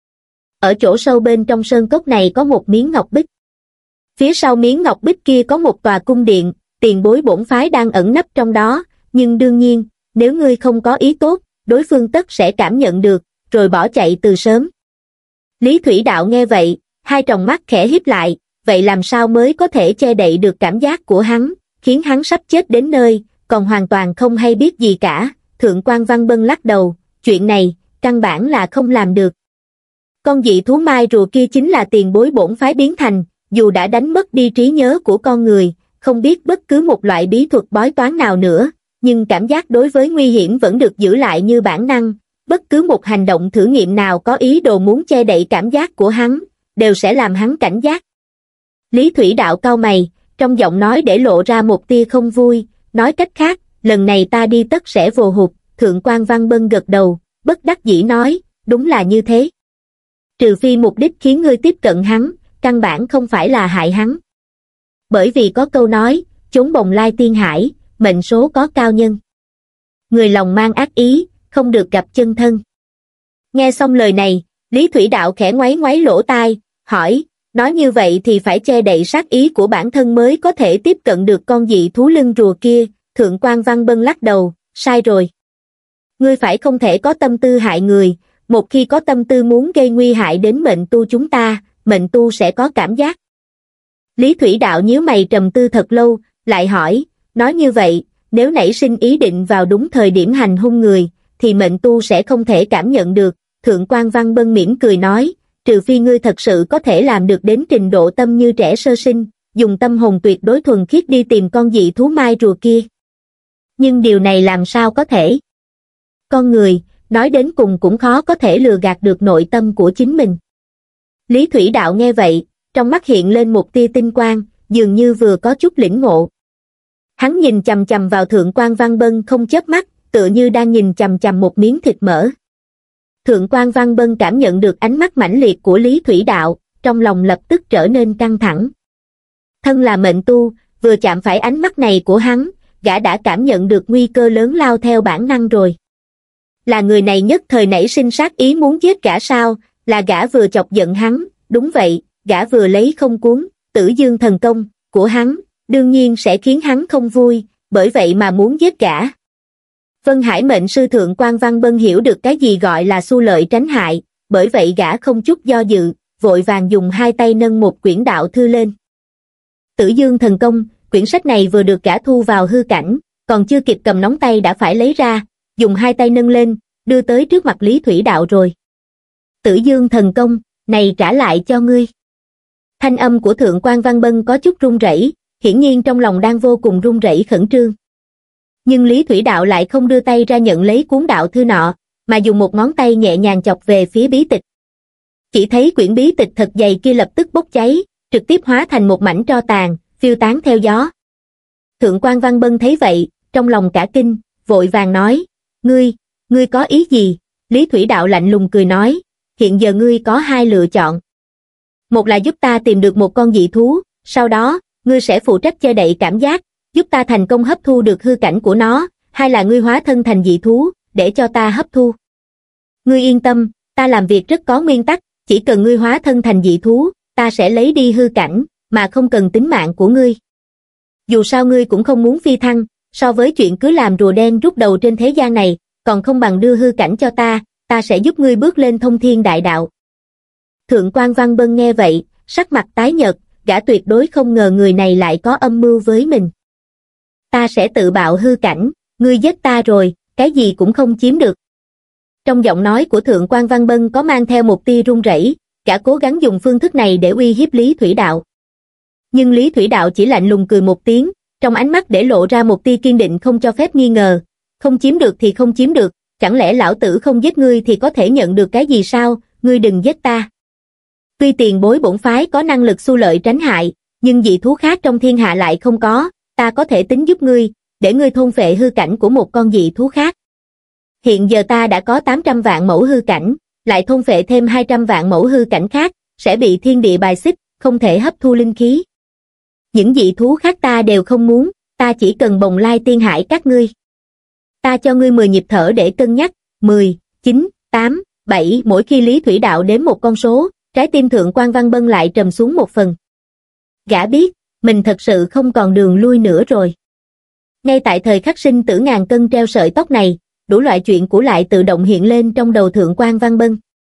Ở chỗ sâu bên trong sơn cốc này có một miếng ngọc bích. Phía sau miếng ngọc bích kia có một tòa cung điện, tiền bối bổn phái đang ẩn nấp trong đó, nhưng đương nhiên, nếu ngươi không có ý tốt, đối phương tất sẽ cảm nhận được, rồi bỏ chạy từ sớm. Lý Thủy Đạo nghe vậy, hai tròng mắt khẽ híp lại, vậy làm sao mới có thể che đậy được cảm giác của hắn, khiến hắn sắp chết đến nơi, còn hoàn toàn không hay biết gì cả. Thượng quan Văn Bân lắc đầu, chuyện này, căn bản là không làm được. Con dị thú mai rùa kia chính là tiền bối bổn phái biến thành, dù đã đánh mất đi trí nhớ của con người, không biết bất cứ một loại bí thuật bói toán nào nữa, nhưng cảm giác đối với nguy hiểm vẫn được giữ lại như bản năng, bất cứ một hành động thử nghiệm nào có ý đồ muốn che đậy cảm giác của hắn, đều sẽ làm hắn cảnh giác. Lý Thủy Đạo cau mày, trong giọng nói để lộ ra một tia không vui, nói cách khác, lần này ta đi tất sẽ vồ hụt. Thượng quan Văn Bân gật đầu, bất đắc dĩ nói, đúng là như thế. Trừ phi mục đích khiến ngươi tiếp cận hắn, căn bản không phải là hại hắn. Bởi vì có câu nói, chốn Bồng Lai tiên hải, mệnh số có cao nhân. Người lòng mang ác ý, không được gặp chân thân. Nghe xong lời này, Lý Thủy Đạo khẽ ngoáy ngoáy lỗ tai, hỏi, nói như vậy thì phải che đậy sát ý của bản thân mới có thể tiếp cận được con dị thú lưng rùa kia. Thượng quan Văn Bân lắc đầu, sai rồi. Ngươi phải không thể có tâm tư hại người, một khi có tâm tư muốn gây nguy hại đến mệnh tu chúng ta, mệnh tu sẽ có cảm giác. Lý Thủy Đạo nhíu mày trầm tư thật lâu, lại hỏi, nói như vậy, nếu nảy sinh ý định vào đúng thời điểm hành hung người, thì mệnh tu sẽ không thể cảm nhận được. Thượng quan Văn Bân mỉm cười nói, trừ phi ngươi thật sự có thể làm được đến trình độ tâm như trẻ sơ sinh, dùng tâm hồn tuyệt đối thuần khiết đi tìm con dị thú mai rùa kia. Nhưng điều này làm sao có thể? Con người, nói đến cùng cũng khó có thể lừa gạt được nội tâm của chính mình. Lý Thủy Đạo nghe vậy, trong mắt hiện lên một tia tinh quang, dường như vừa có chút lĩnh ngộ. Hắn nhìn chằm chằm vào Thượng quan Văn Bân không chớp mắt, tựa như đang nhìn chằm chằm một miếng thịt mỡ. Thượng quan Văn Bân cảm nhận được ánh mắt mãnh liệt của Lý Thủy Đạo, trong lòng lập tức trở nên căng thẳng. Thân là mệnh tu, vừa chạm phải ánh mắt này của hắn, gã đã cảm nhận được nguy cơ lớn lao theo bản năng rồi. Là người này nhất thời nảy sinh sát ý muốn giết gã sao? Là gã vừa chọc giận hắn? Đúng vậy, gã vừa lấy không cuốn Tử Dương thần công của hắn, đương nhiên sẽ khiến hắn không vui, bởi vậy mà muốn giết gã. Vân Hải mệnh sư Thượng quan Văn Bân hiểu được cái gì gọi là xu lợi tránh hại, bởi vậy gã không chút do dự, vội vàng dùng hai tay nâng một quyển đạo thư lên. Tử Dương Thần Công, quyển sách này vừa được gã thu vào hư cảnh, còn chưa kịp cầm nóng tay đã phải lấy ra, dùng hai tay nâng lên, đưa tới trước mặt Lý Thủy Đạo rồi. Tử Dương Thần Công, này trả lại cho ngươi. Thanh âm của Thượng quan Văn Bân có chút run rẩy, hiển nhiên trong lòng đang vô cùng run rẩy khẩn trương. Nhưng Lý Thủy Đạo lại không đưa tay ra nhận lấy cuốn đạo thư nọ, mà dùng một ngón tay nhẹ nhàng chọc về phía bí tịch. Chỉ thấy quyển bí tịch thật dày kia lập tức bốc cháy, trực tiếp hóa thành một mảnh tro tàn, phiêu tán theo gió. Thượng quan Văn Bân thấy vậy, trong lòng cả kinh, vội vàng nói, ngươi, ngươi có ý gì? Lý Thủy Đạo lạnh lùng cười nói, hiện giờ ngươi có hai lựa chọn. Một là giúp ta tìm được một con dị thú, sau đó, ngươi sẽ phụ trách che đậy cảm giác, giúp ta thành công hấp thu được hư cảnh của nó, hay là ngươi hóa thân thành dị thú, để cho ta hấp thu. Ngươi yên tâm, ta làm việc rất có nguyên tắc, chỉ cần ngươi hóa thân thành dị thú, ta sẽ lấy đi hư cảnh, mà không cần tính mạng của ngươi. Dù sao ngươi cũng không muốn phi thăng, so với chuyện cứ làm rùa đen rút đầu trên thế gian này, còn không bằng đưa hư cảnh cho ta, ta sẽ giúp ngươi bước lên thông thiên đại đạo. Thượng quan Văn Bân nghe vậy, sắc mặt tái nhợt, gã tuyệt đối không ngờ người này lại có âm mưu với mình. Ta sẽ tự bạo hư cảnh, ngươi giết ta rồi, cái gì cũng không chiếm được. Trong giọng nói của Thượng quan Văn Bân có mang theo một tia run rẩy, gã cố gắng dùng phương thức này để uy hiếp Lý Thủy Đạo. Nhưng Lý Thủy Đạo chỉ lạnh lùng cười một tiếng, trong ánh mắt để lộ ra một tia kiên định không cho phép nghi ngờ, không chiếm được thì không chiếm được, chẳng lẽ lão tử không giết ngươi thì có thể nhận được cái gì sao, ngươi đừng giết ta. Tuy tiền bối bổn phái có năng lực xu lợi tránh hại, nhưng dị thú khác trong thiên hạ lại không có, ta có thể tính giúp ngươi, để ngươi thôn phệ hư cảnh của một con dị thú khác. Hiện giờ ta đã có tám trăm vạn mẫu hư cảnh, lại thôn phệ thêm hai trăm vạn mẫu hư cảnh khác, sẽ bị thiên địa bài xích, không thể hấp thu linh khí. Những dị thú khác ta đều không muốn, ta chỉ cần bồng lai tiên hải các ngươi. Ta cho ngươi mười nhịp thở để cân nhắc, mười, chín, tám, bảy, mỗi khi Lý Thủy Đạo đếm một con số, trái tim Thượng quan Văn Bân lại trầm xuống một phần. Gã biết, mình thật sự không còn đường lui nữa rồi. Ngay tại thời khắc sinh tử ngàn cân treo sợi tóc này, đủ loại chuyện cũ lại tự động hiện lên trong đầu Thượng quan Văn Bân.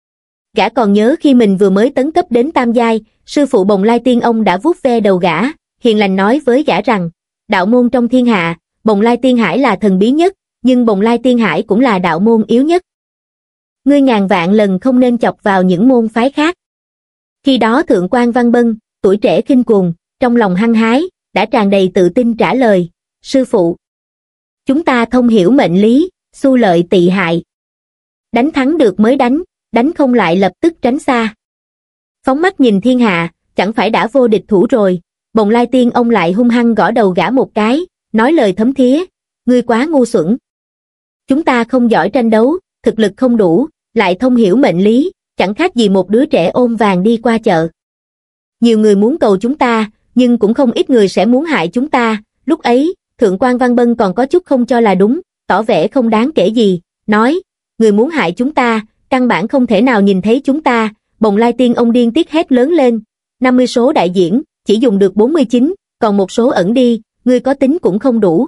Gã còn nhớ khi mình vừa mới tấn cấp đến tam giai, sư phụ Bồng Lai Tiên ông đã vuốt ve đầu gã, hiền lành nói với gã rằng, đạo môn trong thiên hạ, Bồng Lai Tiên Hải là thần bí nhất, nhưng Bồng Lai Tiên Hải cũng là đạo môn yếu nhất. Ngươi ngàn vạn lần không nên chọc vào những môn phái khác. Khi đó Thượng quan Văn Bân, tuổi trẻ khinh cuồng, trong lòng hăng hái, đã tràn đầy tự tin trả lời, sư phụ. Chúng ta thông hiểu mệnh lý, xu lợi tị hại. Đánh thắng được mới đánh, đánh không lại lập tức tránh xa. Phóng mắt nhìn thiên hạ, chẳng phải đã vô địch thủ rồi, Bồng Lai Tiên ông lại hung hăng gõ đầu gã một cái, nói lời thấm thía, ngươi quá ngu xuẩn. Chúng ta không giỏi tranh đấu, thực lực không đủ, lại thông hiểu mệnh lý, chẳng khác gì một đứa trẻ ôm vàng đi qua chợ. Nhiều người muốn cầu chúng ta, nhưng cũng không ít người sẽ muốn hại chúng ta, lúc ấy, Thượng quan Văn Bân còn có chút không cho là đúng, tỏ vẻ không đáng kể gì, nói, người muốn hại chúng ta, căn bản không thể nào nhìn thấy chúng ta. Bồng Lai Tiên ông điên tiết hét lớn lên, năm mươi số đại diễn, chỉ dùng được bốn mươi chín, còn một số ẩn đi, ngươi có tính cũng không đủ.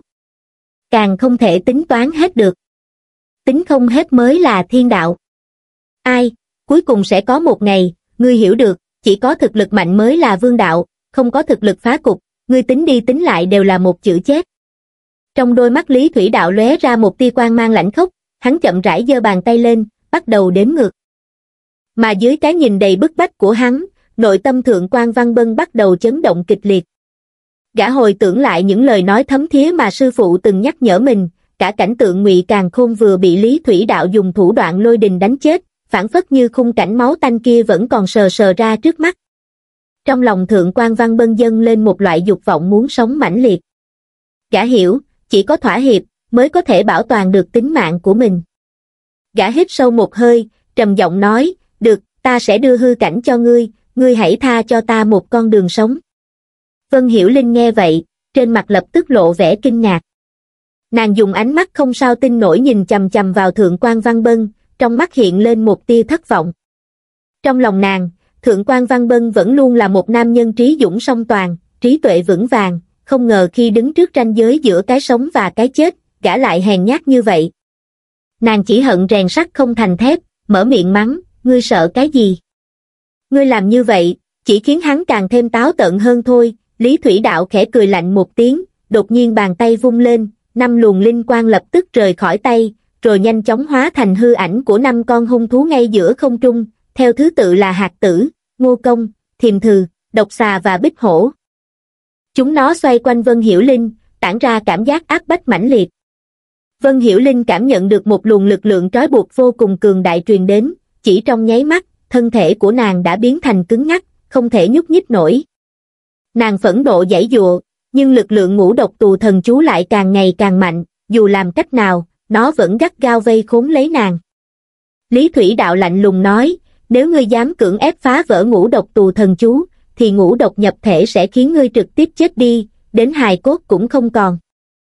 Càng không thể tính toán hết được. Tính không hết mới là thiên đạo. Ai, cuối cùng sẽ có một ngày, ngươi hiểu được, chỉ có thực lực mạnh mới là vương đạo, không có thực lực phá cục, ngươi tính đi tính lại đều là một chữ chết. Trong đôi mắt Lý Thủy Đạo lóe ra một tia quang mang lãnh khốc, hắn chậm rãi giơ bàn tay lên, bắt đầu đếm ngược. Mà dưới cái nhìn đầy bức bách của hắn, nội tâm Thượng quan Văn Bân bắt đầu chấn động kịch liệt. Gã hồi tưởng lại những lời nói thấm thía mà sư phụ từng nhắc nhở mình, cả cảnh tượng Ngụy Càn Khôn vừa bị Lý Thủy Đạo dùng thủ đoạn lôi đình đánh chết, phảng phất như khung cảnh máu tanh kia vẫn còn sờ sờ ra trước mắt. Trong lòng Thượng quan Văn Bân dâng lên một loại dục vọng muốn sống mãnh liệt. Gã hiểu, chỉ có thỏa hiệp mới có thể bảo toàn được tính mạng của mình. Gã hít sâu một hơi, trầm giọng nói, được, ta sẽ đưa hư cảnh cho ngươi, ngươi hãy tha cho ta một con đường sống. Vân Hiểu Linh nghe vậy, trên mặt lập tức lộ vẻ kinh ngạc. Nàng dùng ánh mắt không sao tin nổi nhìn chằm chằm vào Thượng quan Văn Bân, trong mắt hiện lên một tia thất vọng. Trong lòng nàng, Thượng quan Văn Bân vẫn luôn là một nam nhân trí dũng song toàn, trí tuệ vững vàng, không ngờ khi đứng trước ranh giới giữa cái sống và cái chết, gã lại hèn nhát như vậy. Nàng chỉ hận rèn sắt không thành thép, mở miệng mắng, ngươi sợ cái gì? Ngươi làm như vậy, chỉ khiến hắn càng thêm táo tợn hơn thôi. Lý Thủy Đạo khẽ cười lạnh một tiếng, đột nhiên bàn tay vung lên, năm luồng linh quang lập tức rời khỏi tay, rồi nhanh chóng hóa thành hư ảnh của năm con hung thú ngay giữa không trung, theo thứ tự là hạt tử, ngô công, thiềm thừ, độc xà và bích hổ. Chúng nó xoay quanh Vân Hiểu Linh, tản ra cảm giác áp bách mãnh liệt. Vân Hiểu Linh cảm nhận được một luồng lực lượng trói buộc vô cùng cường đại truyền đến, chỉ trong nháy mắt, thân thể của nàng đã biến thành cứng ngắc, không thể nhúc nhích nổi. Nàng phẫn nộ giãy giụa, nhưng lực lượng ngũ độc tù thần chú lại càng ngày càng mạnh, dù làm cách nào, nó vẫn gắt gao vây khốn lấy nàng. Lý Thủy Đạo lạnh lùng nói, nếu ngươi dám cưỡng ép phá vỡ ngũ độc tù thần chú, thì ngũ độc nhập thể sẽ khiến ngươi trực tiếp chết đi, đến hài cốt cũng không còn.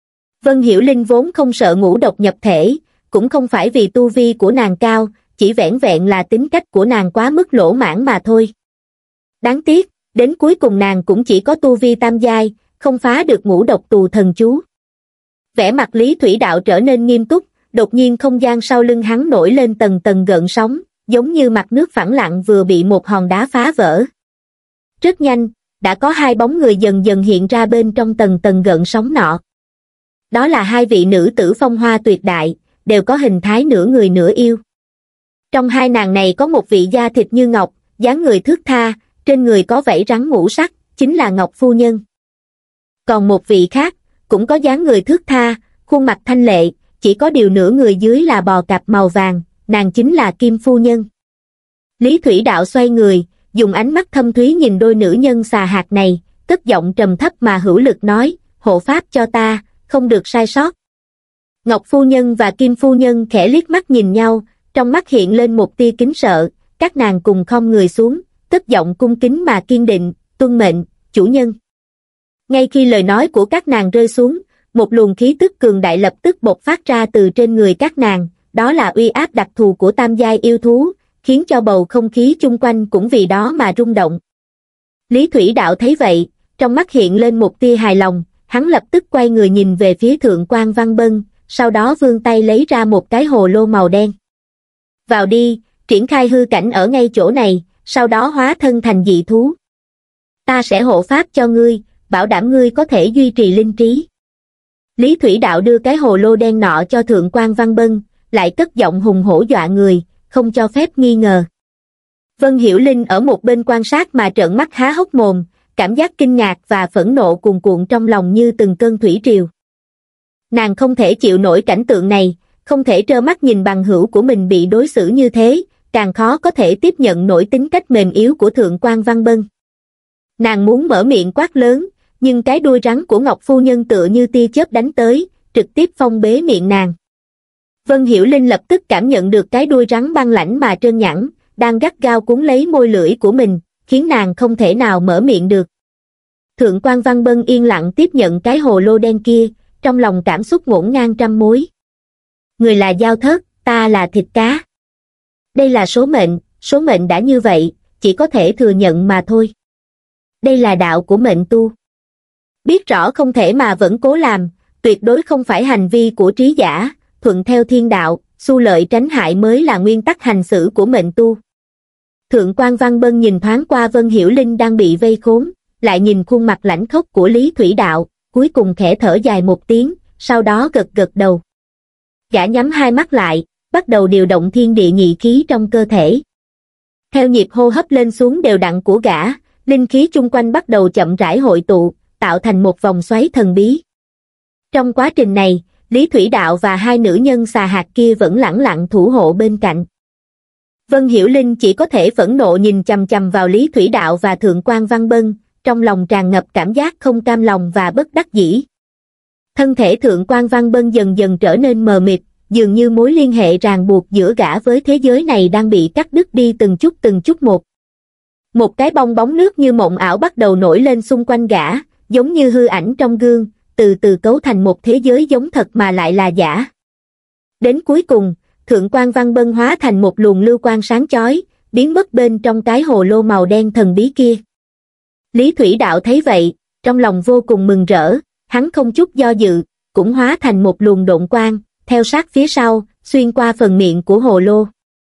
Vân Hiểu Linh vốn không sợ ngũ độc nhập thể, cũng không phải vì tu vi của nàng cao, chỉ vẻn vẹn là tính cách của nàng quá mức lỗ mãn mà thôi. Đáng tiếc, đến cuối cùng nàng cũng chỉ có tu vi tam giai, không phá được ngũ độc tù thần chú. Vẻ mặt Lý Thủy Đạo trở nên nghiêm túc, đột nhiên không gian sau lưng hắn nổi lên tầng tầng gợn sóng, giống như mặt nước phẳng lặng vừa bị một hòn đá phá vỡ. Rất nhanh, đã có hai bóng người dần dần hiện ra bên trong tầng tầng gợn sóng nọ. Đó là hai vị nữ tử phong hoa tuyệt đại, đều có hình thái nửa người nửa yêu. Trong hai nàng này có một vị da thịt như ngọc, dáng người thướt tha, trên người có vảy rắn ngũ sắc, chính là Ngọc Phu Nhân. Còn một vị khác, cũng có dáng người thướt tha, khuôn mặt thanh lệ, chỉ có điều nửa người dưới là bò cạp màu vàng, nàng chính là Kim Phu Nhân. Lý Thủy Đạo xoay người, dùng ánh mắt thâm thúy nhìn đôi nữ nhân xà hạt này, cất giọng trầm thấp mà hữu lực nói, hộ pháp cho ta, không được sai sót. Ngọc Phu Nhân và Kim Phu Nhân khẽ liếc mắt nhìn nhau, trong mắt hiện lên một tia kính sợ, các nàng cùng khom người xuống, cất giọng cung kính mà kiên định, tuân mệnh, chủ nhân. Ngay khi lời nói của các nàng rơi xuống, một luồng khí tức cường đại lập tức bộc phát ra từ trên người các nàng, đó là uy áp đặc thù của tam giai yêu thú, khiến cho bầu không khí chung quanh cũng vì đó mà rung động. Lý Thủy Đạo thấy vậy, trong mắt hiện lên một tia hài lòng, hắn lập tức quay người nhìn về phía Thượng Quan Văn Bân, sau đó vươn tay lấy ra một cái hồ lô màu đen. Vào đi, triển khai hư cảnh ở ngay chỗ này, sau đó hóa thân thành dị thú. Ta sẽ hộ pháp cho ngươi, bảo đảm ngươi có thể duy trì linh trí. Lý Thủy Đạo đưa cái hồ lô đen nọ cho Thượng Quan Văn Bân, lại cất giọng hùng hổ dọa người, không cho phép nghi ngờ. Vân Hiểu Linh ở một bên quan sát mà trợn mắt há hốc mồm, cảm giác kinh ngạc và phẫn nộ cuồn cuộn trong lòng như từng cơn thủy triều. Nàng không thể chịu nổi cảnh tượng này, không thể trơ mắt nhìn bằng hữu của mình bị đối xử như thế, càng khó có thể tiếp nhận nổi tính cách mềm yếu của Thượng Quan Văn Bân. Nàng muốn mở miệng quát lớn, nhưng cái đuôi rắn của Ngọc Phu Nhân tựa như tia chớp đánh tới, trực tiếp phong bế miệng nàng. Vân Hiểu Linh lập tức cảm nhận được cái đuôi rắn băng lãnh mà trơn nhẵn, đang gắt gao cuốn lấy môi lưỡi của mình, khiến nàng không thể nào mở miệng được. Thượng Quan Văn Bân yên lặng tiếp nhận cái hồ lô đen kia, trong lòng cảm xúc ngổn ngang trăm mối. Người là dao thớt, ta là thịt cá. Đây là số mệnh, số mệnh đã như vậy, chỉ có thể thừa nhận mà thôi. Đây là đạo của mệnh tu. Biết rõ không thể mà vẫn cố làm, tuyệt đối không phải hành vi của trí giả, thuận theo thiên đạo, xu lợi tránh hại mới là nguyên tắc hành xử của mệnh tu. Thượng Quan Văn Bân nhìn thoáng qua Vân Hiểu Linh đang bị vây khốn, lại nhìn khuôn mặt lãnh khốc của Lý Thủy Đạo, cuối cùng khẽ thở dài một tiếng, sau đó gật gật đầu. Gã nhắm hai mắt lại, bắt đầu điều động thiên địa nhị khí trong cơ thể. Theo nhịp hô hấp lên xuống đều đặn của gã, linh khí chung quanh bắt đầu chậm rãi hội tụ, tạo thành một vòng xoáy thần bí. Trong quá trình này, Lý Thủy Đạo và hai nữ nhân xà hạt kia vẫn lẳng lặng thủ hộ bên cạnh. Vân Hiểu Linh chỉ có thể phẫn nộ nhìn chằm chằm vào Lý Thủy Đạo và Thượng Quan Văn Bân, trong lòng tràn ngập cảm giác không cam lòng và bất đắc dĩ. Thân thể Thượng Quan Văn Bân dần dần trở nên mờ mịt, dường như mối liên hệ ràng buộc giữa gã với thế giới này đang bị cắt đứt đi từng chút từng chút một. Một cái bong bóng nước như mộng ảo bắt đầu nổi lên xung quanh gã, giống như hư ảnh trong gương, từ từ cấu thành một thế giới giống thật mà lại là giả. Đến cuối cùng, Thượng Quan Văn Bân hóa thành một luồng lưu quang sáng chói, biến mất bên trong cái hồ lô màu đen thần bí kia. Lý Thủy Đạo thấy vậy, trong lòng vô cùng mừng rỡ, hắn không chút do dự, cũng hóa thành một luồng độn quang, theo sát phía sau, xuyên qua phần miệng của hồ lô.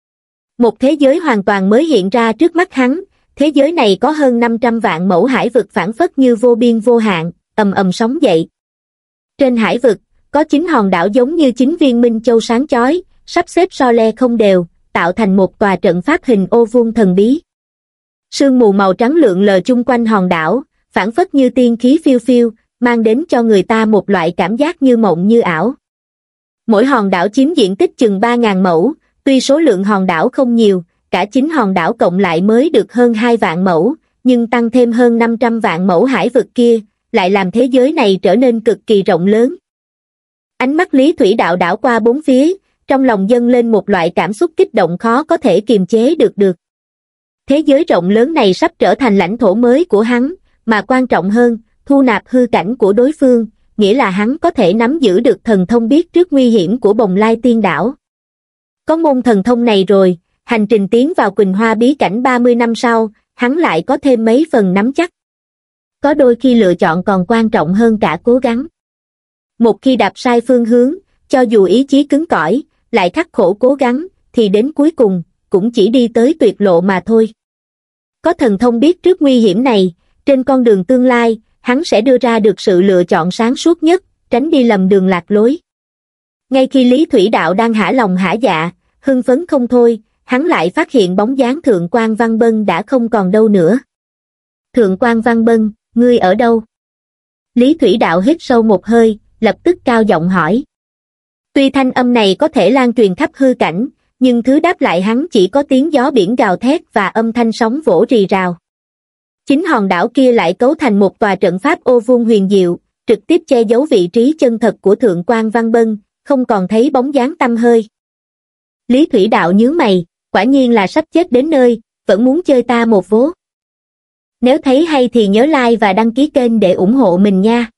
Một thế giới hoàn toàn mới hiện ra trước mắt hắn, thế giới này có hơn năm trăm vạn mẫu hải vực phảng phất như vô biên vô hạn, ầm ầm sóng dậy. Trên hải vực, có chín hòn đảo giống như chín viên minh châu sáng chói, sắp xếp so le không đều, tạo thành một tòa trận pháp hình ô vuông thần bí. Sương mù màu trắng lượn lờ chung quanh hòn đảo, phảng phất như tiên khí phiêu phiêu, mang đến cho người ta một loại cảm giác như mộng như ảo. Mỗi hòn đảo chiếm diện tích chừng ba nghìn mẫu, tuy số lượng hòn đảo không nhiều, cả chín hòn đảo cộng lại mới được hơn hai vạn mẫu, nhưng tăng thêm hơn năm trăm vạn mẫu hải vực kia, lại làm thế giới này trở nên cực kỳ rộng lớn. Ánh mắt Lý Thủy Đạo đảo qua bốn phía, trong lòng dâng lên một loại cảm xúc kích động khó có thể kiềm chế được được. Thế giới rộng lớn này sắp trở thành lãnh thổ mới của hắn, mà quan trọng hơn, thu nạp hư cảnh của đối phương, nghĩa là hắn có thể nắm giữ được thần thông biết trước nguy hiểm của Bồng Lai Tiên Đảo. Có môn thần thông này rồi, hành trình tiến vào Quỳnh Hoa bí cảnh ba mươi năm sau, hắn lại có thêm mấy phần nắm chắc. Có đôi khi lựa chọn còn quan trọng hơn cả cố gắng. Một khi đạp sai phương hướng, cho dù ý chí cứng cỏi, lại khắc khổ cố gắng, thì đến cuối cùng, cũng chỉ đi tới tuyệt lộ mà thôi. Có thần thông biết trước nguy hiểm này, trên con đường tương lai, hắn sẽ đưa ra được sự lựa chọn sáng suốt nhất, tránh đi lầm đường lạc lối. Ngay khi Lý Thủy Đạo đang hả lòng hả dạ, hưng phấn không thôi, hắn lại phát hiện bóng dáng Thượng quan Văn Bân đã không còn đâu nữa. Thượng quan Văn Bân, ngươi ở đâu? Lý Thủy Đạo hít sâu một hơi, lập tức cao giọng hỏi. Tuy thanh âm này có thể lan truyền khắp hư cảnh, nhưng thứ đáp lại hắn chỉ có tiếng gió biển gào thét và âm thanh sóng vỗ rì rào. Chính hòn đảo kia lại cấu thành một tòa trận pháp ô vuông huyền diệu, trực tiếp che giấu vị trí chân thật của Thượng quan Văn Bân, không còn thấy bóng dáng tăm hơi. Lý Thủy Đạo nhướng mày, quả nhiên là sắp chết đến nơi, vẫn muốn chơi ta một vố. Nếu thấy hay thì nhớ like và đăng ký kênh để ủng hộ mình nha.